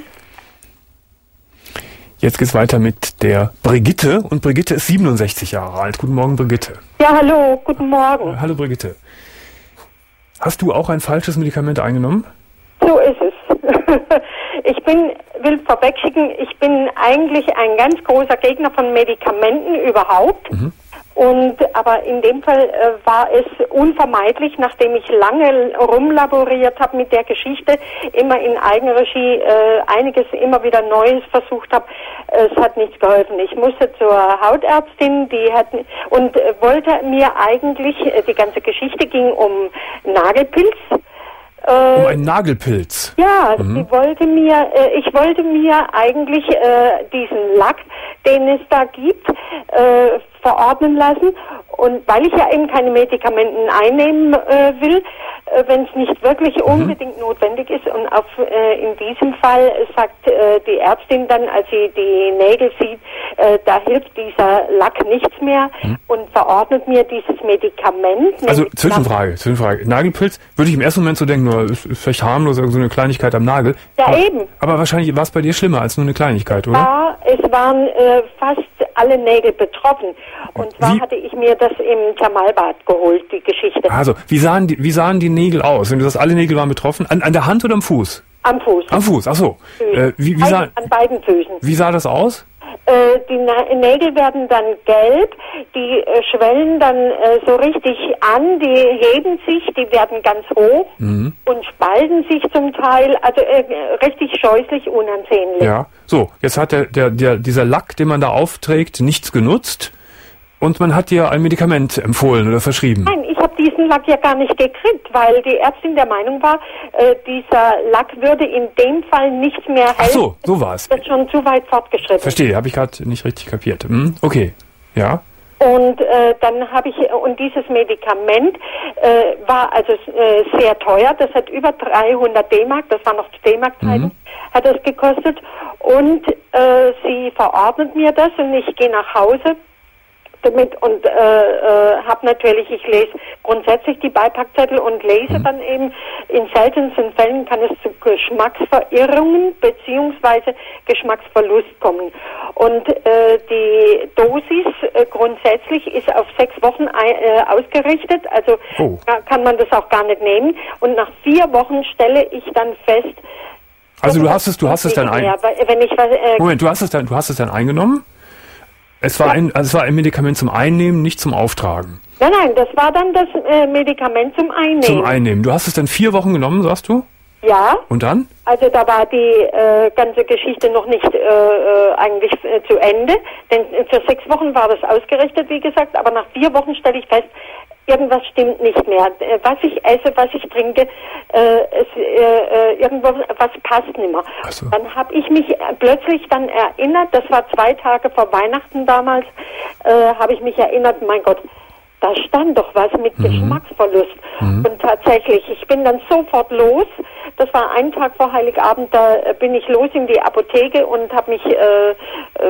Jetzt geht's weiter mit der Brigitte, und Brigitte ist siebenundsechzig Jahre alt. Guten Morgen, Brigitte. Ja, hallo, guten Morgen. Äh, hallo, Brigitte. Hast du auch ein falsches Medikament eingenommen? So ist es. Ich bin, will vorwegschicken, ich bin eigentlich ein ganz großer Gegner von Medikamenten überhaupt. Mhm. Und aber in dem Fall äh, war es unvermeidlich, nachdem ich lange rumlaboriert habe mit der Geschichte, immer in Eigenregie äh, einiges immer wieder Neues versucht habe. Es hat nichts geholfen. Ich musste zur Hautärztin, die hat und äh, wollte mir eigentlich, äh, die ganze Geschichte ging um Nagelpilz. Um einen Nagelpilz? Ja, mhm. sie wollte mir, äh, ich wollte mir eigentlich äh, diesen Lack, den es da gibt, äh, verordnen lassen. Und weil ich ja eben keine Medikamenten einnehmen äh, will, äh, wenn es nicht wirklich mhm. unbedingt notwendig ist. Und auf, äh, in diesem Fall sagt äh, die Ärztin dann, als sie die Nägel sieht, äh, da hilft dieser Lack nichts mehr mhm. und verordnet mir dieses Medikament. Also Zwischenfrage, Zwischenfrage. Nagelpilz, würde ich im ersten Moment so denken, nur ist, ist vielleicht harmlos, so eine Kleinigkeit am Nagel. Ja, aber, eben. Aber wahrscheinlich war es bei dir schlimmer als nur eine Kleinigkeit, oder? Ja, es waren äh, fast alle Nägel betroffen. Und zwar wie? hatte ich mir das im Thermalbad geholt, die Geschichte. Also, wie sahen die, wie sahen die Nägel aus? Wenn du sagst, alle Nägel waren betroffen, an, an der Hand oder am Fuß? Am Fuß. Am Fuß, ach so. Äh, wie, wie sah, an beiden Füßen. Wie sah das aus? Äh, die Na- Nägel werden dann gelb, die äh, schwellen dann äh, so richtig an, die heben sich, die werden ganz hoch mhm. und spalten sich zum Teil, also äh, richtig scheußlich unansehnlich. Ja, so, jetzt hat der, der, der, dieser Lack, den man da aufträgt, nichts genutzt und man hat dir ein Medikament empfohlen oder verschrieben. Nein, ich habe diesen Lack ja gar nicht gekriegt, weil die Ärztin der Meinung war, äh, dieser Lack würde in dem Fall nichts mehr helfen. Ach so, so war es. Das ist schon zu weit fortgeschritten. Verstehe, habe ich gerade nicht richtig kapiert. Hm, okay, ja. Und äh, dann habe ich, und dieses Medikament äh, war also äh, sehr teuer, das hat über dreihundert D-Mark, das war noch D-Mark-Zeiten, mhm. hat das gekostet. Und äh, sie verordnet mir das und ich gehe nach Hause damit und äh, äh, habe natürlich, ich lese grundsätzlich die Beipackzettel und lese mhm. dann eben, in seltensten Fällen kann es zu Geschmacksverirrungen beziehungsweise Geschmacksverlust kommen. Und äh, die Dosis äh, grundsätzlich ist auf sechs Wochen äh, ausgerichtet, also oh. kann man das auch gar nicht nehmen. Und nach vier Wochen stelle ich dann fest, also du hast es, du hast es dann ein, wenn ich was, äh, Moment, du hast es dann, du hast es dann eingenommen? Es war, ja. ein, also es war ein Medikament zum Einnehmen, nicht zum Auftragen. Nein, nein, das war dann das äh, Medikament zum Einnehmen. Zum Einnehmen. Du hast es dann vier Wochen genommen, sagst du? Ja. Und dann? Also da war die äh, ganze Geschichte noch nicht äh, äh, eigentlich äh, zu Ende, denn für sechs Wochen war das ausgerichtet, wie gesagt, aber nach vier Wochen stelle ich fest, irgendwas stimmt nicht mehr. Was ich esse, was ich trinke, äh, es, äh, irgendwas was passt nicht mehr. So. Dann habe ich mich plötzlich dann erinnert, das war zwei Tage vor Weihnachten damals, äh, habe ich mich erinnert, mein Gott, da stand doch was mit mhm. Geschmacksverlust. Mhm. Und tatsächlich, ich bin dann sofort los. Das war einen Tag vor Heiligabend, da bin ich los in die Apotheke und habe mich äh, äh,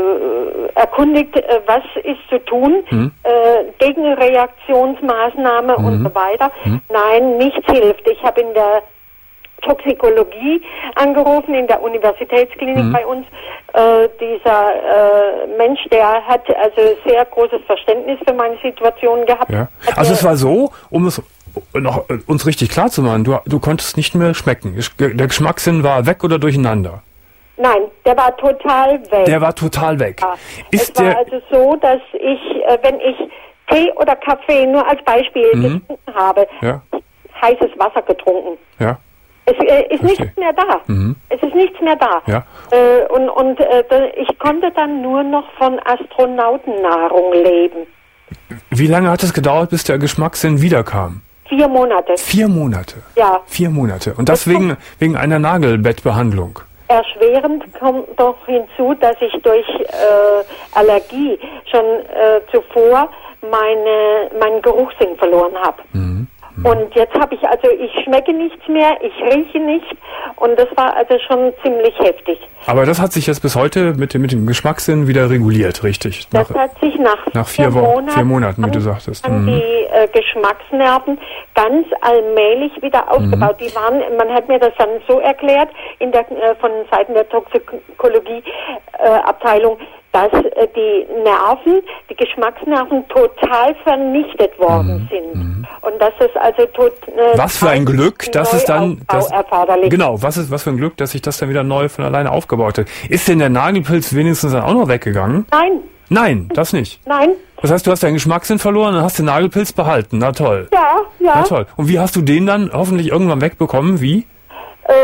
erkundigt, äh, was ist zu tun, mhm. äh, Gegenreaktionsmaßnahme mhm. und so weiter. Mhm. Nein, nichts hilft. Ich habe in der Toxikologie angerufen, in der Universitätsklinik mhm. bei uns. Äh, dieser äh, Mensch, der hat also sehr großes Verständnis für meine Situation gehabt. Ja. Also es war so, um es noch äh, uns richtig klar zu machen, du, du konntest nicht mehr schmecken. Der Geschmackssinn war weg oder durcheinander? Nein, der war total weg. Der war total weg. Ja. Ist es war der also so, dass ich, äh, wenn ich Tee oder Kaffee nur als Beispiel mhm. getrunken habe, ja. heißes Wasser getrunken. Ja. Es äh, ist Verstehe. nichts mehr da. Mhm. Es ist nichts mehr da. Ja. Äh, und und äh, ich konnte dann nur noch von Astronautennahrung leben. Wie lange hat es gedauert, bis der Geschmackssinn wiederkam? Vier Monate. Vier Monate? Ja. Vier Monate. Und das, das wegen, wegen einer Nagelbettbehandlung? Erschwerend kommt noch hinzu, dass ich durch äh, Allergie schon äh, zuvor meine, meinen Geruchssinn verloren habe. Mhm. Und jetzt habe ich, also ich schmecke nichts mehr, ich rieche nicht und das war also schon ziemlich heftig. Aber das hat sich jetzt bis heute mit dem, mit dem Geschmackssinn wieder reguliert, richtig? Das nach, hat sich nach, nach vier, vier, Monaten, vier Monaten, wie du sagtest. An mhm. die äh, Geschmacksnerven ganz allmählich wieder aufgebaut. Mhm. Die waren, man hat mir das dann so erklärt, in der, äh, von Seiten der Toxikologie äh, Abteilung, dass äh, die Nerven, die Geschmacksnerven total vernichtet worden mhm. sind. Mhm. Und dass es also tot, äh, was für ein Glück, dass es dann das, erforderlich. Genau, was ist was für ein Glück, dass sich das dann wieder neu von alleine aufgebaut hat. Ist denn der Nagelpilz wenigstens dann auch noch weggegangen? Nein. Nein, das nicht. Nein. Das heißt, du hast deinen Geschmackssinn verloren und hast den Nagelpilz behalten. Na toll. Ja, ja. Na toll. Und wie hast du den dann hoffentlich irgendwann wegbekommen? Wie? Äh, ich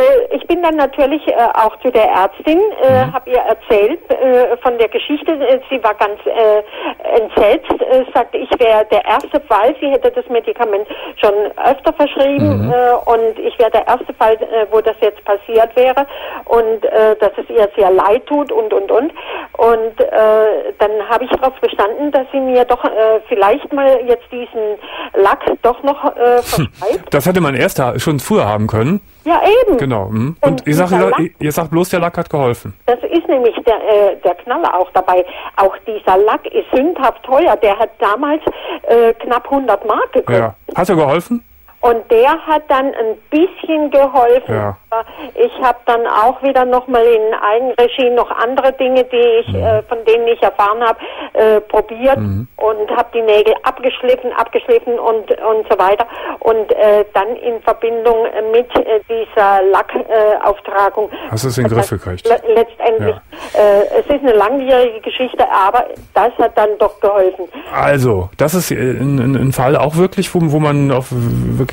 bin dann natürlich äh, auch zu der Ärztin, äh, mhm. habe ihr erzählt äh, von der Geschichte. Sie war ganz äh, entsetzt, äh, sagte, ich wäre der erste Fall. Sie hätte das Medikament schon öfter verschrieben mhm. äh, und ich wäre der erste Fall, äh, wo das jetzt passiert wäre und äh, dass es ihr sehr leid tut und und und. Und äh, dann habe ich darauf bestanden, dass sie mir doch äh, vielleicht mal jetzt diesen Lack doch noch äh, verschreibt. Das hätte man erst schon früher haben können. Ja, eben. Genau. Und, und ihr, sagt, ihr, ihr sagt bloß, der Lack hat geholfen. Das ist nämlich der, äh, der Knaller auch dabei. Auch dieser Lack ist sündhaft teuer. Der hat damals äh, knapp hundert Mark gekostet. Ja. Hat er geholfen? Und der hat dann ein bisschen geholfen. Ja. Ich habe dann auch wieder nochmal in Eigenregie noch andere Dinge, die ich, mhm. äh, von denen ich erfahren habe, äh, probiert mhm. und habe die Nägel abgeschliffen, abgeschliffen und und so weiter. Und äh, dann in Verbindung mit äh, dieser Lackauftragung. Äh, Hast du es in den Griff gekriegt? Le- letztendlich. Ja. Äh, es ist eine langjährige Geschichte, aber das hat dann doch geholfen. Also, das ist ein, ein, ein Fall auch wirklich, wo, wo man auf wirklich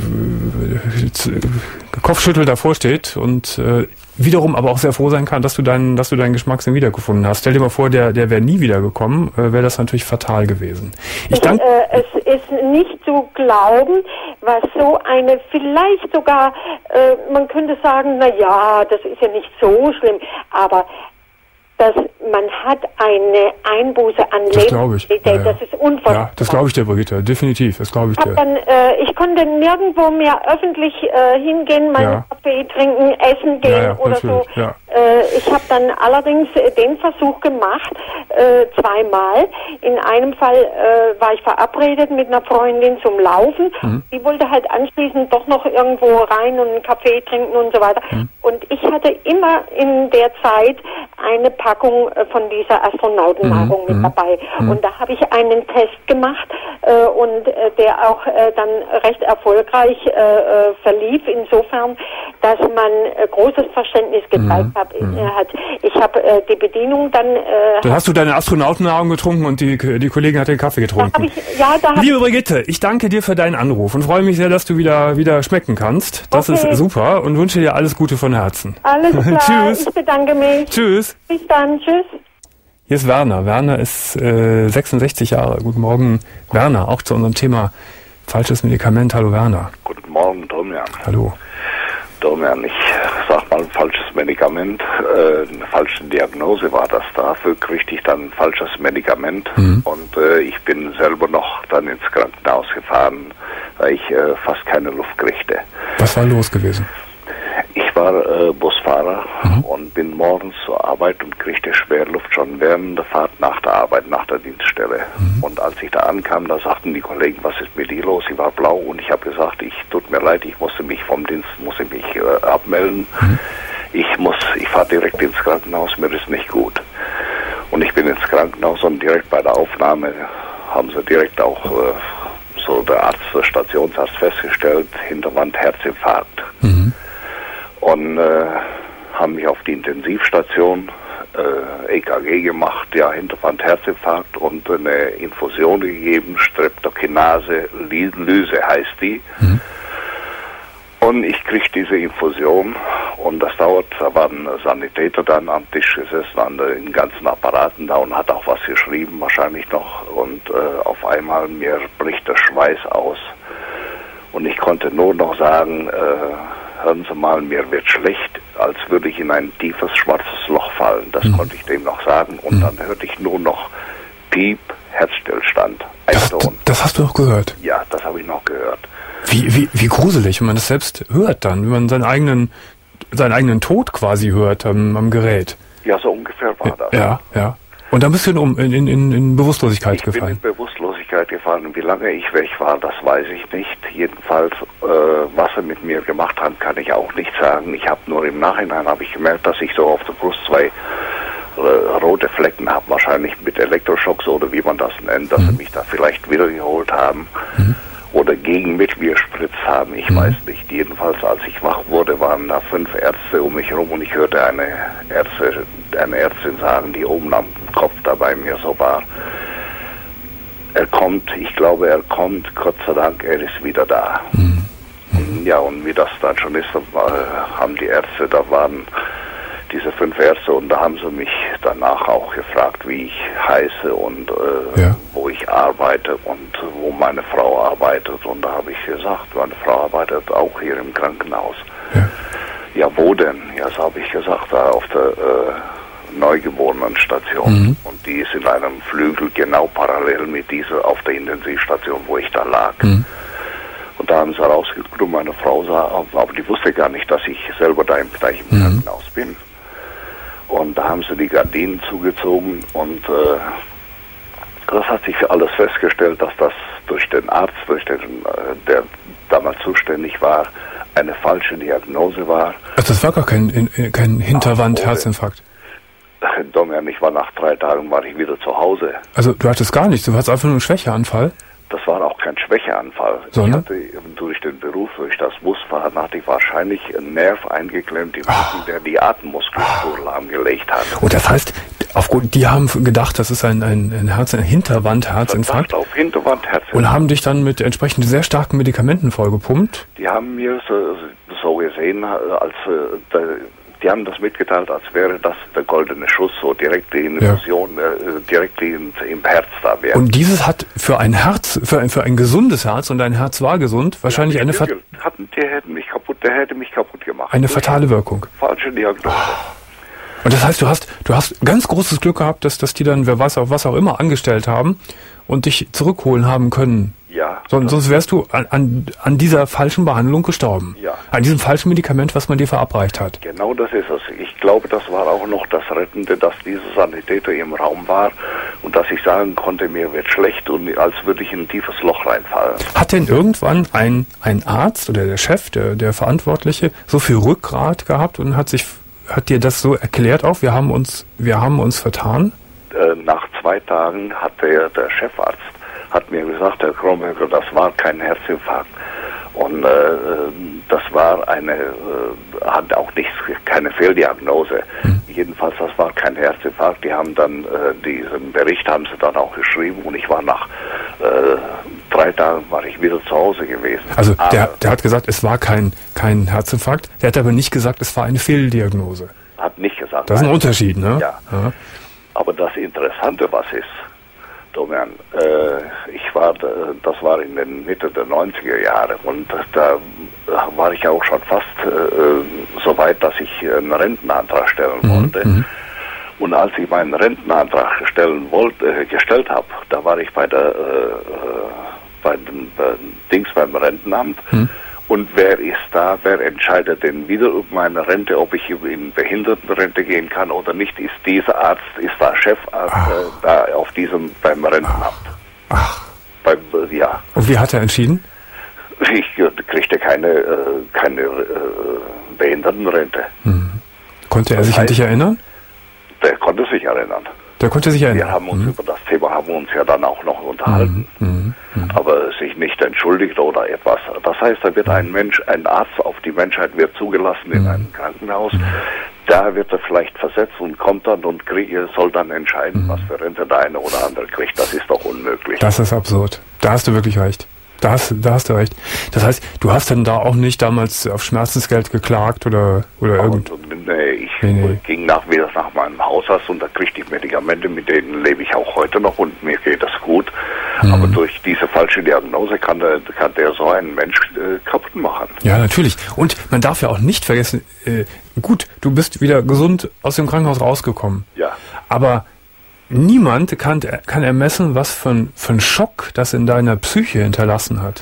Kopfschüttel davor steht und äh, wiederum aber auch sehr froh sein kann, dass du deinen, dass du deinen Geschmackssinn wiedergefunden hast. Stell dir mal vor, der, der wäre nie wiedergekommen, äh, wäre das natürlich fatal gewesen. Ich dank- äh, es ist nicht zu glauben, was so eine, vielleicht sogar, äh, man könnte sagen, na ja, das ist ja nicht so schlimm, aber dass man hat eine Einbuße an Lebensqualität, ja, ja. das ist unvorstellbar. Ja, das glaube ich dir, Brigitte, definitiv, das glaube ich dir. Dann, äh, ich konnte nirgendwo mehr öffentlich äh, hingehen, meinen ja. Kaffee trinken, essen gehen ja, ja, oder so. Ja. Äh, ich habe dann allerdings äh, den Versuch gemacht, äh, zweimal. In einem Fall äh, war ich verabredet mit einer Freundin zum Laufen. Mhm. Die wollte halt anschließend doch noch irgendwo rein und einen Kaffee trinken und so weiter. Mhm. Und ich hatte immer in der Zeit eine Packung von dieser Astronautennahrung mhm. mit dabei. Mhm. Und da habe ich einen Test gemacht äh, und äh, der auch äh, dann recht erfolgreich äh, verlief, insofern, dass man äh, großes Verständnis gezeigt mhm. hat. Mhm. hat. Ich habe äh, die Bedienung dann... Äh, dann hast du deine Astronautennahrung getrunken und die, die Kollegin hat den Kaffee getrunken. Da ich, ja, da Liebe Brigitte, ich danke dir für deinen Anruf und freue mich sehr, dass du wieder, wieder schmecken kannst. Das okay. ist super und wünsche dir alles Gute von Herzen. Alles klar, Tschüss. Ich bedanke mich. Tschüss. Bis dann, tschüss. Hier ist Werner. Werner ist äh, sechsundsechzig Jahre. Guten Morgen, Werner. Auch zu unserem Thema falsches Medikament. Hallo, Werner. Guten Morgen, Domian. Hallo. Domian, ich sag mal ein falsches Medikament. Äh, eine falsche Diagnose war das. Dafür kriegte ich dann ein falsches Medikament. Mhm. Und äh, ich bin selber noch dann ins Krankenhaus gefahren, weil ich äh, fast keine Luft kriegte. Was war los gewesen? Ich war äh, Busfahrer mhm. und bin morgens zur Arbeit und kriegte Schwerluft schon während der Fahrt nach der Arbeit, nach der Dienststelle. Mhm. Und als ich da ankam, da sagten die Kollegen, was ist mit dir los? Sie war blau und ich habe gesagt, ich tut mir leid, ich musste mich vom Dienst, musste mich äh, abmelden. Mhm. Ich muss, ich fahre direkt ins Krankenhaus, mir ist nicht gut. Und ich bin ins Krankenhaus und direkt bei der Aufnahme haben sie direkt auch äh, so der Arzt, der Stationsarzt festgestellt, Hinterwand Herzinfarkt. Mhm. Und äh, haben mich auf die Intensivstation äh, E K G gemacht, ja, Hinterwand Herzinfarkt und eine Infusion gegeben, Streptokinase Lyse heißt die. Mhm. Und ich krieg diese Infusion und das dauert, da war ein Sanitäter dann am Tisch gesessen, an den ganzen Apparaten da und hat auch was geschrieben, wahrscheinlich noch. Und äh, auf einmal mir bricht der Schweiß aus. Und ich konnte nur noch sagen, äh, hören Sie mal, mir wird schlecht, als würde ich in ein tiefes schwarzes Loch fallen. Das mhm. konnte ich dem noch sagen. Und mhm. dann hörte ich nur noch Piep, Herzstillstand. Ein das, Ton. Das hast du noch gehört? Ja, das habe ich noch gehört. Wie, wie, wie gruselig, wenn man das selbst hört dann, wenn man seinen eigenen, seinen eigenen Tod quasi hört am, am Gerät. Ja, so ungefähr war das. Ja, ja. Und dann bist du in, in, in, in Bewusstlosigkeit ich gefallen. Ich bin in Bewusstlosigkeit gefallen. Und wie lange ich weg war, das weiß ich nicht. Jedenfalls, äh, was sie mit mir gemacht haben, kann ich auch nicht sagen. Ich habe nur im Nachhinein habe ich gemerkt, dass ich so auf der Brust zwei äh, rote Flecken habe. Wahrscheinlich mit Elektroschocks oder wie man das nennt, dass mhm. sie mich da vielleicht wiedergeholt haben. Mhm. Oder gegen mit mir gespritzt haben, ich mhm. weiß nicht. Jedenfalls, als ich wach wurde, waren da fünf Ärzte um mich herum und ich hörte eine Ärzte, eine Ärztin sagen, die oben am Kopf da bei mir so war. Er kommt, ich glaube, er kommt, Gott sei Dank, er ist wieder da. Mhm. Mhm. Mhm. Ja, und wie das dann schon ist, äh, haben die Ärzte, da waren diese fünf Ärzte und da haben sie mich danach auch gefragt, wie ich heiße und äh, ja. wo ich arbeite und wo meine Frau arbeitet. Und da habe ich gesagt, meine Frau arbeitet auch hier im Krankenhaus. Ja, ja wo denn? Ja, so habe ich gesagt, da auf der äh, Neugeborenenstation. Mhm. Und die ist in einem Flügel genau parallel mit dieser auf der Intensivstation, wo ich da lag. Mhm. Und da haben sie rausgeguckt und meine Frau sah, aber die wusste gar nicht, dass ich selber da im gleichen mhm. Krankenhaus bin. Und da haben sie die Gardinen zugezogen und äh, das hat sich alles festgestellt, dass das durch den Arzt, durch den, äh, der damals zuständig war, eine falsche Diagnose war. Also das war gar kein, kein Hinterwand-Herzinfarkt? Domian, ich war nach drei Tagen war ich wieder zu Hause. Also du hattest gar nichts, du hattest einfach nur einen Schwächeanfall? Das war auch kein Schwächeanfall. Sondern? Ich hatte durch den Beruf, durch das Busfahren, hatte ich wahrscheinlich einen Nerv eingeklemmt im Rücken, der die Atemmuskulatur lahmgelegt hat. Und das heißt, aufgrund, die haben gedacht, das ist ein, ein, ein Herz, ein Hinterwand-Herzinfarkt. Auf Hinterwand-Herzinfarkt. Und haben dich dann mit entsprechend sehr starken Medikamenten vollgepumpt? Die haben mir so, so gesehen, als äh, die haben das mitgeteilt, als wäre das der goldene Schuss, so direkt die Infusion, ja. äh, direkt in, im Herz da wäre. Und dieses hat für ein Herz, für ein, für ein gesundes Herz, und dein Herz war gesund, wahrscheinlich ja, eine Fat- hatten, der hätte mich kaputt, der hätte mich kaputt gemacht. Eine fatale Wirkung. Falsche Diagnose. Und das heißt, du hast, du hast ganz großes Glück gehabt, dass, dass die dann, wer weiß, was auch immer angestellt haben und dich zurückholen haben können. Ja. Sonst, sonst wärst du an, an, an dieser falschen Behandlung gestorben. Ja. An diesem falschen Medikament, was man dir verabreicht hat. Genau das ist es. Ich glaube, das war auch noch das Rettende, dass dieser Sanitäter im Raum war und dass ich sagen konnte, mir wird schlecht und als würde ich in ein tiefes Loch reinfallen. Hat denn irgendwann ein, ein Arzt oder der Chef, der, der Verantwortliche, so viel Rückgrat gehabt und hat sich, hat dir das so erklärt auch? Wir haben uns, wir haben uns vertan? Äh, nach zwei Tagen hat der, der Chefarzt hat mir gesagt, Herr Kromberger, das war kein Herzinfarkt. Und äh, das war eine, äh, hat auch nichts, keine Fehldiagnose. Mhm. Jedenfalls, das war kein Herzinfarkt. Die haben dann, äh, diesen Bericht haben sie dann auch geschrieben und ich war nach äh, drei Tagen war ich wieder zu Hause gewesen. Also der, der hat gesagt, es war kein, kein Herzinfarkt. Der hat aber nicht gesagt, es war eine Fehldiagnose. Hat nicht gesagt. Das ist ein Unterschied, ne? Ja. ja. Aber das Interessante, was ist, Domian, äh, ich war, das war in den Mitte der neunziger Jahre und da war ich auch schon fast äh, so weit, dass ich einen Rentenantrag stellen mhm, wollte. Mhm. Und als ich meinen Rentenantrag stellen wollte, äh, gestellt habe, da war ich bei der, äh, bei dem äh, Dings beim Rentenamt. Mhm. Und wer ist da, wer entscheidet denn wieder über meine Rente, ob ich in Behindertenrente gehen kann oder nicht? Ist dieser Arzt, ist da Chefarzt äh, da auf diesem, beim Rentenamt? Ach. Beim, äh, ja. Und wie hat er entschieden? Ich äh, kriegte keine, äh, keine äh, Behindertenrente. Mhm. Konnte er das sich heißt, an dich erinnern? Der konnte sich erinnern. Der konnte sich erinnern. Wir haben uns mhm. über das Thema haben wir uns ja dann auch noch unterhalten, mhm. Mhm. aber sich nicht entschuldigt oder etwas. Das heißt, da wird ein Mensch, ein Arzt auf die Menschheit wird zugelassen in mhm. einem Krankenhaus. Mhm. Da wird er vielleicht versetzt und kommt dann und krieg, soll dann entscheiden, mhm. was für Rente der eine oder andere kriegt. Das ist doch unmöglich. Das ist absurd. Da hast du wirklich recht. Da hast, da hast du recht. Das heißt, du hast dann da auch nicht damals auf Schmerzensgeld geklagt oder oder irgend. Nee, ich nee, nee. ging nach wieder nach meinem Hausarzt und da kriegte ich Medikamente, mit denen lebe ich auch heute noch und mir geht das gut. Mhm. Aber durch diese falsche Diagnose kann der, kann der so einen Mensch äh, kaputt machen. Ja, natürlich. Und man darf ja auch nicht vergessen, äh, gut, du bist wieder gesund aus dem Krankenhaus rausgekommen. Ja. Aber niemand kann, kann ermessen, was für ein, für ein Schock das in deiner Psyche hinterlassen hat.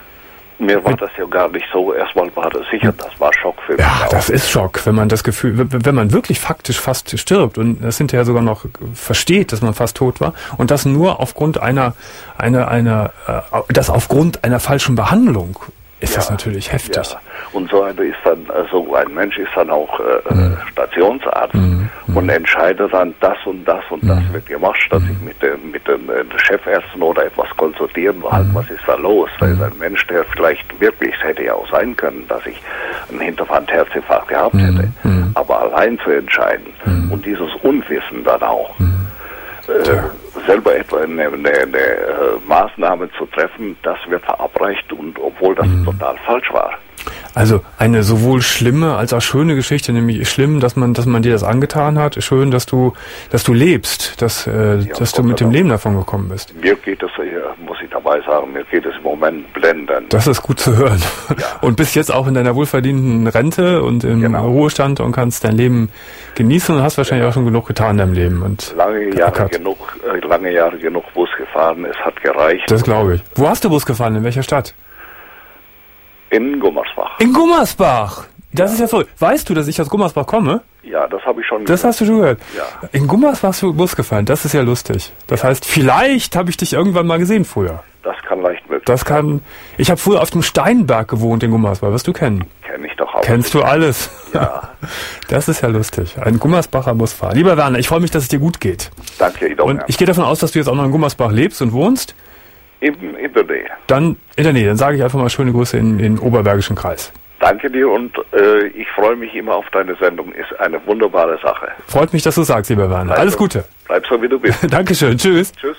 Mir war das ja gar nicht so. Erstmal war das sicher, das war Schock für mich. Ja, auch. Das ist Schock, wenn man das Gefühl, wenn man wirklich faktisch fast stirbt und das hinterher sogar noch versteht, dass man fast tot war und das nur aufgrund einer, einer, einer, äh, das aufgrund einer falschen Behandlung. Ist ja, das natürlich heftig. Ja. Und so eine ist dann, also ein Mensch ist dann auch äh, mhm. Stationsarzt mhm. und entscheidet dann, das und das und mhm. das wird gemacht, statt mhm. sich mit den, mit den äh, Chefärzten oder etwas konsultieren, mhm. halt, was ist da los? Da ist ein Mensch, der vielleicht wirklich, es hätte ja auch sein können, dass ich einen Hinterwand-Herzinfarkt gehabt mhm. hätte, mhm. aber allein zu entscheiden mhm. und dieses Unwissen dann auch, mhm. Äh, selber etwa eine, eine, eine äh, Maßnahme zu treffen, das wird verabreicht und obwohl das mhm. total falsch war. Also eine sowohl schlimme als auch schöne Geschichte, nämlich schlimm, dass man, dass man dir das angetan hat, schön, dass du, dass du lebst, dass, äh, ja, dass du mit dem Leben davon gekommen bist. Mir geht es, muss ich dabei sagen, mir geht es im Moment blendend. Das ist gut zu hören. Ja. Und bist jetzt auch in deiner wohlverdienten Rente und im genau. Ruhestand und kannst dein Leben genießen und hast wahrscheinlich genau. auch schon genug getan in deinem Leben. Und lange Jahre genug, äh, lange Jahre genug Bus gefahren, es hat gereicht. Das glaube ich. Wo hast du Bus gefahren? In welcher Stadt? In Gummersbach. In Gummersbach? Das ja. ist ja so. Weißt du, dass ich aus Gummersbach komme? Ja, das habe ich schon gehört. Das hast du schon gehört? Ja. In Gummersbach hast du Bus gefahren. Das ist ja lustig. Das ja. heißt, vielleicht habe ich dich irgendwann mal gesehen früher. Das kann leicht möglich Das kann. Ich habe früher auf dem Steinberg gewohnt in Gummersbach. Wirst du kennen? Kenn ich doch auch. Kennst du alles? Ja. Das ist ja lustig. Ein Gummersbacher Busfahrer. Lieber Werner, ich freue mich, dass es dir gut geht. Danke, Ido. Und ich gehe davon aus, dass du jetzt auch noch in Gummersbach lebst und wohnst. In, in der Nähe. Dann in der Nähe. Dann sage ich einfach mal schöne Grüße in den Oberbergischen Kreis. Danke dir und äh, ich freue mich immer auf deine Sendung. Ist eine wunderbare Sache. Freut mich, dass du sagst, lieber Werner. Bleib Alles so, Gute. Bleib so, wie du bist. Dankeschön. Tschüss. Tschüss.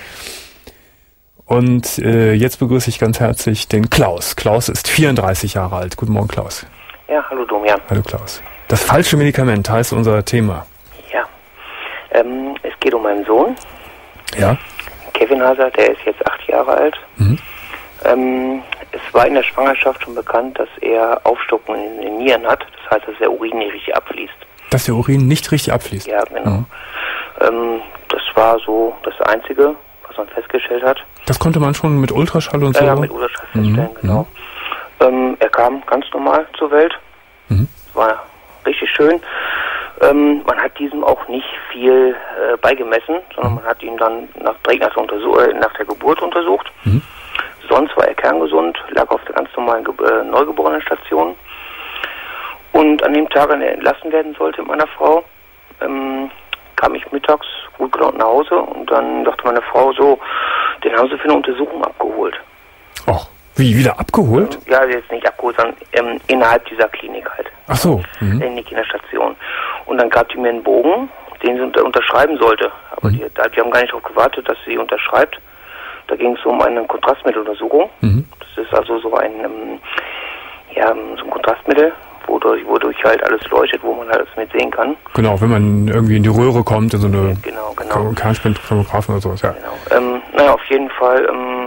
Und äh, jetzt begrüße ich ganz herzlich den Klaus. Klaus ist vierunddreißig Jahre alt. Guten Morgen, Klaus. Ja, hallo Domian. Hallo Klaus. Das falsche Medikament heißt unser Thema. Ja. Ähm, es geht um meinen Sohn. Ja. Kevin Hazard, der ist jetzt acht Jahre alt. Mhm. Ähm, es war in der Schwangerschaft schon bekannt, dass er Aufstockungen in den Nieren hat. Das heißt, dass der Urin nicht richtig abfließt. Dass der Urin nicht richtig abfließt? Ja, genau. Mhm. Ähm, das war so das Einzige, was man festgestellt hat. Das konnte man schon mit Ultraschall und so? Ja, mit Ultraschall feststellen, mhm. genau. Ähm, er kam ganz normal zur Welt. Mhm. War richtig schön. Ähm, man hat diesem auch nicht viel äh, beigemessen, sondern mhm. man hat ihn dann nach, direkt nach der, Untersuch- äh, nach der Geburt untersucht. Mhm. Sonst war er kerngesund, lag auf der ganz normalen Ge- äh, Neugeborenenstation. Und an dem Tag, an der er entlassen werden sollte mit meiner Frau, ähm, kam ich mittags gut gelaunt nach Hause und dann dachte meine Frau so, den haben sie für eine Untersuchung abgeholt. Ach, wie, wieder abgeholt? Ja, jetzt nicht abgeholt, sondern ähm, innerhalb dieser Klinik halt. Ach so. Mhm. In der Kinderstation. Und dann gab die mir einen Bogen, den sie unter- unterschreiben sollte. Aber mhm. die, die haben gar nicht darauf gewartet, dass sie unterschreibt. Da ging es um eine Kontrastmitteluntersuchung. Mhm. Das ist also so ein, ähm, ja, so ein Kontrastmittel, wodurch, wodurch halt alles leuchtet, wo man halt alles mit sehen kann. Genau, wenn man irgendwie in die Röhre kommt, in so eine genau, genau. Kernspintografen oder sowas, ja. Genau. Ähm, naja, auf jeden Fall ähm,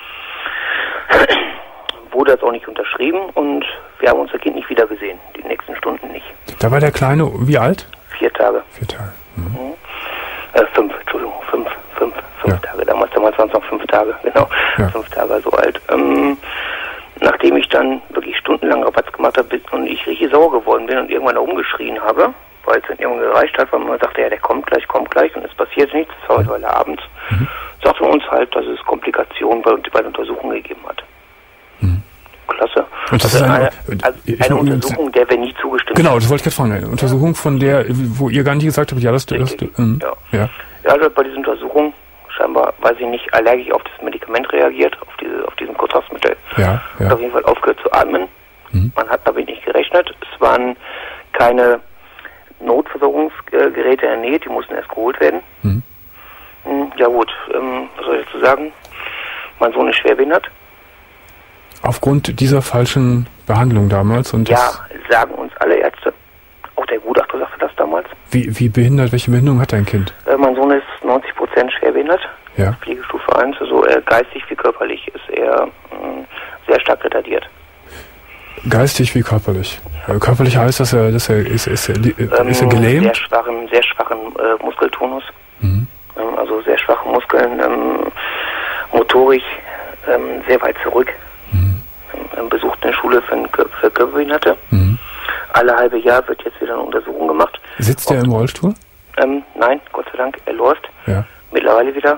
wurde das auch nicht unterschrieben und wir haben unser Kind nicht wieder gesehen, die nächsten Stunden nicht. Da war der Kleine wie alt? Vier Tage. Vier Tage. Mhm. Mhm. Äh, fünf, Entschuldigung, fünf, fünf, fünf ja. Tage. Damals, damals waren es noch fünf Tage, genau. Ja. Fünf Tage so alt. Ähm, nachdem ich dann wirklich stundenlang Rabatz gemacht habe und ich richtig sauer geworden bin und irgendwann rumgeschrien habe, weil es dann irgendwann gereicht hat, weil man sagte, ja, der kommt gleich, kommt gleich und es passiert nichts, das war heute abends, mhm. sagte man uns halt, dass es Komplikationen bei, bei der Untersuchung gegeben hat. Mhm. Klasse. Und das also ist eine, eine, also eine Untersuchung, der wir nie zugestimmt haben. Genau, das wollte ich gerade fragen. Eine Untersuchung, von der, wo ihr gar nicht gesagt habt, ja, das... das, das ähm, ja. Ja. Ja, also bei dieser Untersuchung scheinbar, weil sie nicht allergisch auf das Medikament reagiert, auf diese, auf diesen Kontrastmittel. Ja, ja. Hat auf jeden Fall aufgehört zu atmen. Mhm. Man hat damit nicht gerechnet. Es waren keine Notversorgungsgeräte in der Nähe, die mussten erst geholt werden. Mhm. Ja gut, ähm, was soll ich dazu sagen? Mein Sohn ist schwerbehindert. Aufgrund dieser falschen Behandlung damals? Und ja, sagen uns alle Ärzte. Auch der Gutachter sagte das damals. Wie, wie behindert, welche Behinderung hat dein Kind? Äh, mein Sohn ist neunzig Prozent schwerbehindert. Ja. Pflegestufe eins, also äh, geistig wie körperlich ist er mh, sehr stark retardiert. Geistig wie körperlich? Ja. Körperlich heißt, dass er, dass er, ist, ist, er, ähm, ist er gelähmt? Sehr schwachen, sehr schwachen äh, Muskeltonus. Mhm. Ähm, also sehr schwache Muskeln, ähm, Motorik ähm, sehr weit zurück. Mhm. Ähm, besucht eine Schule für, für Körperbehinderte. Mhm. Alle halbe Jahr wird jetzt wieder eine Untersuchung gemacht. Sitzt er im Rollstuhl? Ähm, nein, Gott sei Dank, er läuft. Ja. Mittlerweile wieder.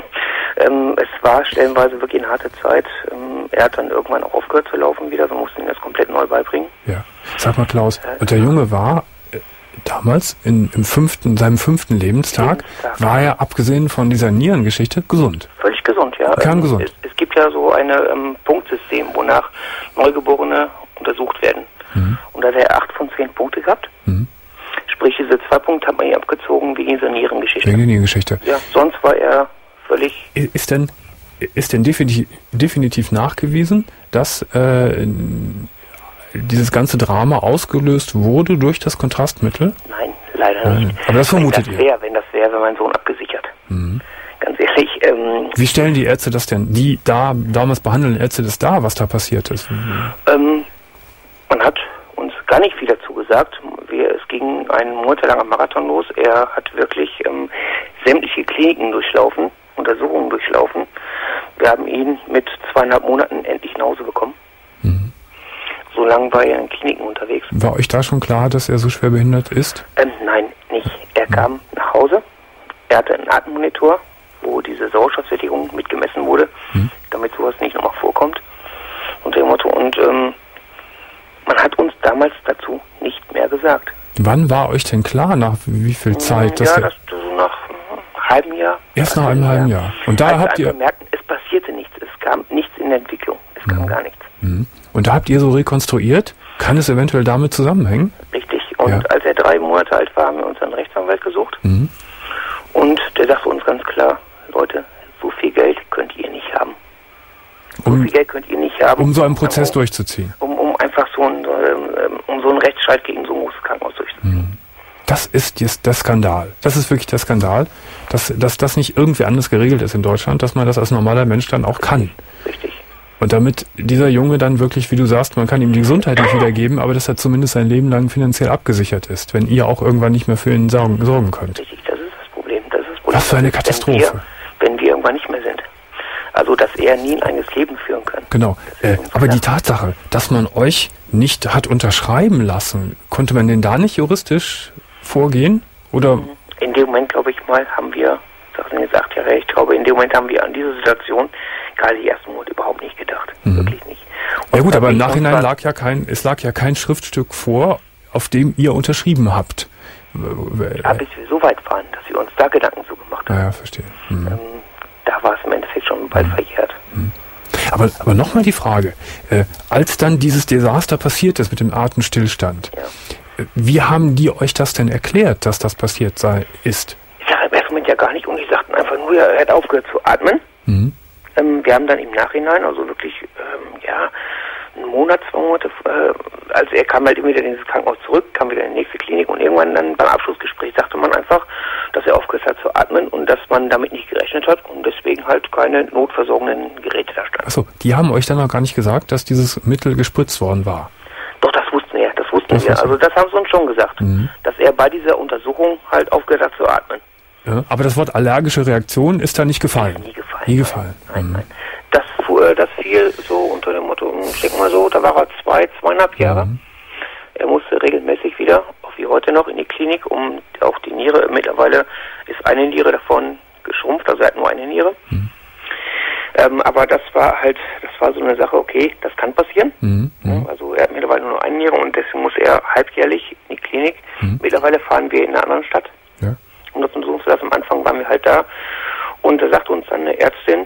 ähm, es war stellenweise wirklich eine harte Zeit. Ähm, er hat dann irgendwann auch aufgehört zu laufen wieder. Wir mussten ihn das komplett neu beibringen. Ja. Sag mal, Klaus, äh, und der Junge war äh, damals, in, im fünften, seinem fünften Lebenstag, Lebenstag, war er, abgesehen von dieser Nierengeschichte, gesund? Völlig gesund, ja. Kerngesund. Ähm, es, es gibt ja so ein ähm, Punktsystem, wonach Neugeborene untersucht werden. Mhm. Und da hat er acht von zehn Punkte gehabt. Mhm. Sprich, diese zwei Punkte hat man hier abgezogen wegen dieser Nierengeschichte. Wegen der Nierengeschichte. Ja, sonst war er völlig... Ist denn, ist denn definitiv, definitiv nachgewiesen, dass äh, dieses ganze Drama ausgelöst wurde durch das Kontrastmittel? Nein, leider nicht. Nein. Aber das vermutet wenn das ihr? Wär, wenn das wäre, wäre mein Sohn abgesichert. Mhm. Ganz ehrlich. Ähm, Wie stellen die Ärzte das denn, die da damals behandelnden Ärzte das dar, was da passiert ist? Ähm, man hat uns gar nicht viel dazu gesagt. Wir, es ging ein monatelanger Marathon los. Er hat wirklich ähm, sämtliche Kliniken durchlaufen, Untersuchungen durchlaufen. Wir haben ihn mit zweieinhalb Monaten endlich nach Hause bekommen. Mhm. So lange war er in Kliniken unterwegs. War euch da schon klar, dass er so schwer behindert ist? Ähm, nein, nicht. Er mhm. kam nach Hause. Er hatte einen Atemmonitor, wo diese Sauerstoffsättigung mitgemessen wurde, mhm. damit sowas nicht nochmal vorkommt. Und dem Motto, und ähm, man hat uns damals dazu nicht mehr gesagt. Wann war euch denn klar, nach wie viel Zeit? Ja, dass das so nach einem halben Jahr. Erst nach einem halben Jahr. Und da also habt ihr... Wir merkten, es passierte nichts. Es kam nichts in der Entwicklung. Es kam mhm. gar nichts. Mhm. Und da habt ihr so rekonstruiert? Kann es eventuell damit zusammenhängen? Richtig. Und ja. als er drei Monate alt war, haben wir uns einen Rechtsanwalt gesucht. Mhm. Und der sagte uns ganz klar, Leute, so viel Geld könnt ihr nicht haben. So um, viel Geld könnt ihr nicht haben. Um so einen Prozess um, durchzuziehen. Um, um einfach so einen, um so einen Rechtsstreit gegen so ein großes Krankenhaus durchzuziehen. Mhm. Das ist jetzt der Skandal. Das ist wirklich der Skandal, dass, dass das nicht irgendwie anders geregelt ist in Deutschland, dass man das als normaler Mensch dann auch kann. Richtig. Und damit dieser Junge dann wirklich, wie du sagst, man kann ihm die Gesundheit nicht wiedergeben, aber dass er zumindest sein Leben lang finanziell abgesichert ist, wenn ihr auch irgendwann nicht mehr für ihn sorgen, sorgen könnt. Richtig, das ist das Problem. Das ist das Problem. Was für eine Katastrophe. Wenn wir, wenn wir irgendwann nicht mehr sind. Also, dass er nie ein eigenes Leben führen kann. Genau. Äh, aber die Tatsache, dass man euch nicht hat unterschreiben lassen, konnte man denn da nicht juristisch vorgehen? Oder? In dem Moment, glaube ich mal, haben wir, das sind jetzt acht Jahre, ich glaube, in dem Moment haben wir an diese Situation gerade die ersten Monate überhaupt nicht gedacht. Mhm. Wirklich nicht. Und ja gut, aber im Nachhinein lag ja kein, es lag ja kein Schriftstück vor, auf dem ihr unterschrieben habt. Ja, bis wir so weit waren, dass wir uns da Gedanken so gemacht haben. Ja, ja verstehe. Mhm. Ähm, da war es im Endeffekt schon bald mhm. verjährt. Mhm. Aber, aber nochmal die Frage, äh, als dann dieses Desaster passiert ist mit dem Atemstillstand, ja. wie haben die euch das denn erklärt, dass das passiert sei, ist? Ich sage im ersten Moment ja gar nicht und die sagten einfach nur, er hat aufgehört zu atmen. Mhm. Ähm, wir haben dann im Nachhinein, also wirklich, ähm, ja, einen Monat, zwei Monate, äh, also er kam halt immer wieder in dieses Krankenhaus zurück, kam wieder in die nächste Klinik und irgendwann dann beim Abschlussgespräch sagte man einfach, dass er aufgehört hat zu atmen und dass man damit nicht gerechnet hat und deswegen halt keine notversorgenden Geräte da standen. Achso, die haben euch dann noch gar nicht gesagt, dass dieses Mittel gespritzt worden war? Doch, das wussten wir, das wussten das wir. Also das haben sie uns schon gesagt, mhm. dass er bei dieser Untersuchung halt aufgehört hat zu atmen. Ja, aber das Wort allergische Reaktion ist da nicht gefallen? Nie gefallen. Nie gefallen. Nein, nein. Das, das fiel so unter dem Motto, ich denke mal so, da war er zwei, zweieinhalb Jahre. Mhm. Er musste regelmäßig wieder, auch wie heute noch, in die Klinik, um auch die Niere, mittlerweile ist eine Niere davon geschrumpft, also er hat nur eine Niere. Mhm. Ähm, aber das war halt, das war so eine Sache, okay, das kann passieren. Mhm. Also er hat mittlerweile nur noch eine Niere und deswegen muss er halbjährlich in die Klinik. Mhm. Mittlerweile fahren wir in einer anderen Stadt. Ja. Um das untersuchen zu lassen. Am Anfang waren wir halt da und da sagte uns dann eine Ärztin,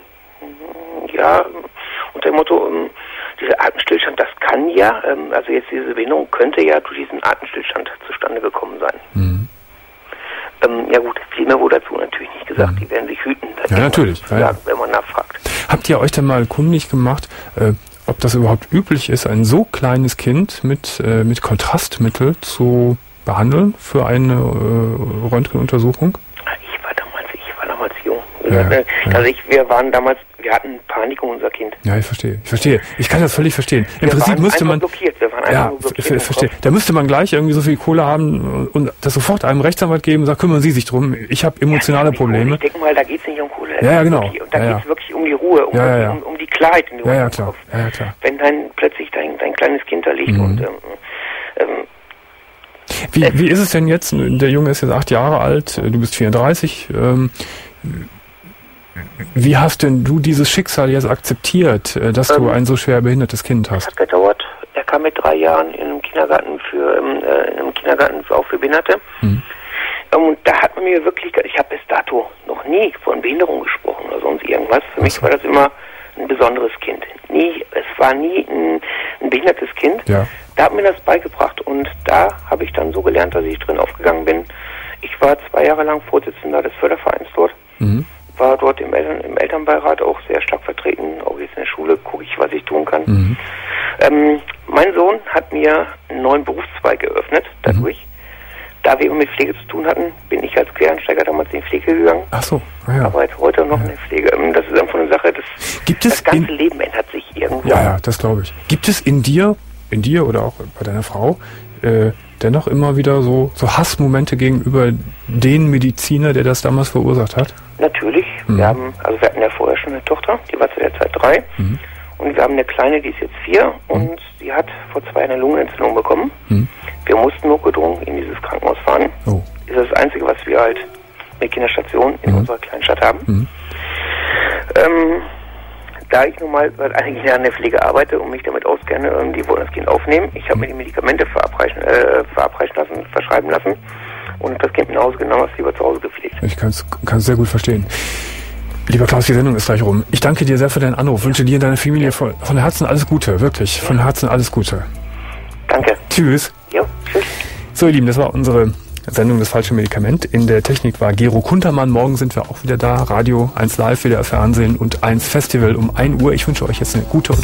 ja, unter dem Motto, ähm, dieser Atemstillstand, das kann ja, ähm, also jetzt diese Behinderung könnte ja durch diesen Atemstillstand zustande gekommen sein. Mhm. Ähm, ja gut, viel mehr wurde dazu natürlich nicht gesagt, mhm. die werden sich hüten. Ja, natürlich. Sagen, ja, ja. Wenn man nachfragt. Habt ihr euch denn mal kundig gemacht, äh, ob das überhaupt üblich ist, ein so kleines Kind mit, äh, mit Kontrastmittel zu behandeln für eine äh, Röntgenuntersuchung? Ich war damals, ich war damals jung. Ja, also ja. ich, wir waren damals, wir hatten Panik um unser Kind. Ja, ich verstehe. Ich verstehe. Ich kann das völlig verstehen. Im wir Prinzip müsste man. Blockiert. Wir waren ja, blockiert verstehe. Da müsste man gleich irgendwie so viel Kohle haben und das sofort einem Rechtsanwalt geben und sagen, kümmern Sie sich drum. Ich habe emotionale ja, Probleme. Ich denke mal, da geht es nicht um Kohle. Ja, ja, genau. Wirklich, und da ja, geht es wirklich um die Ruhe, um, ja, ja, ja. um, um die Klarheit in die ja, ja, Kopf. ja, ja, klar. Wenn dann plötzlich dein, dein kleines Kind da liegt mhm. und ähm, ähm, wie, wie ist es denn jetzt? Der Junge ist jetzt acht Jahre alt, du bist vierunddreißig. Ähm, wie hast denn du dieses Schicksal jetzt akzeptiert, dass du ähm, ein so schwer behindertes Kind hast? Es hat gedauert. Er kam mit drei Jahren in einem Kindergarten für äh, in einem Kindergarten auch für Behinderte. Mhm. Und da hat man mir wirklich, ich habe bis dato noch nie von Behinderung gesprochen oder sonst irgendwas. Für mich war das immer ein besonderes Kind. Nie, es war nie ein, ein behindertes Kind. Ja. Da hat mir das beigebracht und da habe ich dann so gelernt, dass ich drin aufgegangen bin. Ich war zwei Jahre lang Vorsitzender des Fördervereins dort. Mhm. war dort im, Eltern, im Elternbeirat auch sehr stark vertreten. Auch jetzt in der Schule gucke ich, was ich tun kann. Mhm. Ähm, mein Sohn hat mir einen neuen Berufszweig eröffnet dadurch. Mhm. Da wir mit Pflege zu tun hatten, bin ich als Quereinsteiger damals in die Pflege gegangen. Ach so, ja. Aber jetzt heute noch ja. in der Pflege. Das ist einfach eine Sache, das, Gibt es das ganze in, Leben ändert sich irgendwo. Ja, ja, das glaube ich. Gibt es in dir, in dir oder auch bei deiner Frau, äh, dennoch immer wieder so, so Hassmomente gegenüber den Mediziner, der das damals verursacht hat? Natürlich. Mhm. Wir haben, also wir hatten ja vorher schon eine Tochter, die war zu der Zeit drei. Mhm. Und wir haben eine Kleine, die ist jetzt vier und mhm. sie hat vor zwei Jahren eine Lungenentzündung bekommen. Mhm. Wir mussten notgedrungen in dieses Krankenhaus fahren. Oh. Das ist das Einzige, was wir halt mit Kinderstation in mhm. unserer Kleinstadt haben. Mhm. Ähm, da ich nun mal seit einigen Jahren in der Pflege arbeite und mich damit auskenne, die wollen das Kind aufnehmen. Ich habe mir die Medikamente verabreichen, äh, verabreichen lassen, verschreiben lassen und das Kind nach Hause genommen, was lieber zu Hause gepflegt. Ich kann es sehr gut verstehen. Lieber Klaus, die Sendung ist gleich rum. Ich danke dir sehr für deinen Anruf. Wünsche dir und deiner Familie von, von Herzen alles Gute. Wirklich. Von Herzen alles Gute. Danke. Tschüss. Jo, tschüss. So, ihr Lieben, das war unsere Sendung Das falsche Medikament. In der Technik war Gero Kuntermann. Morgen sind wir auch wieder da. Radio eins Live, wieder Fernsehen und eins Festival um ein Uhr. Ich wünsche euch jetzt eine gute und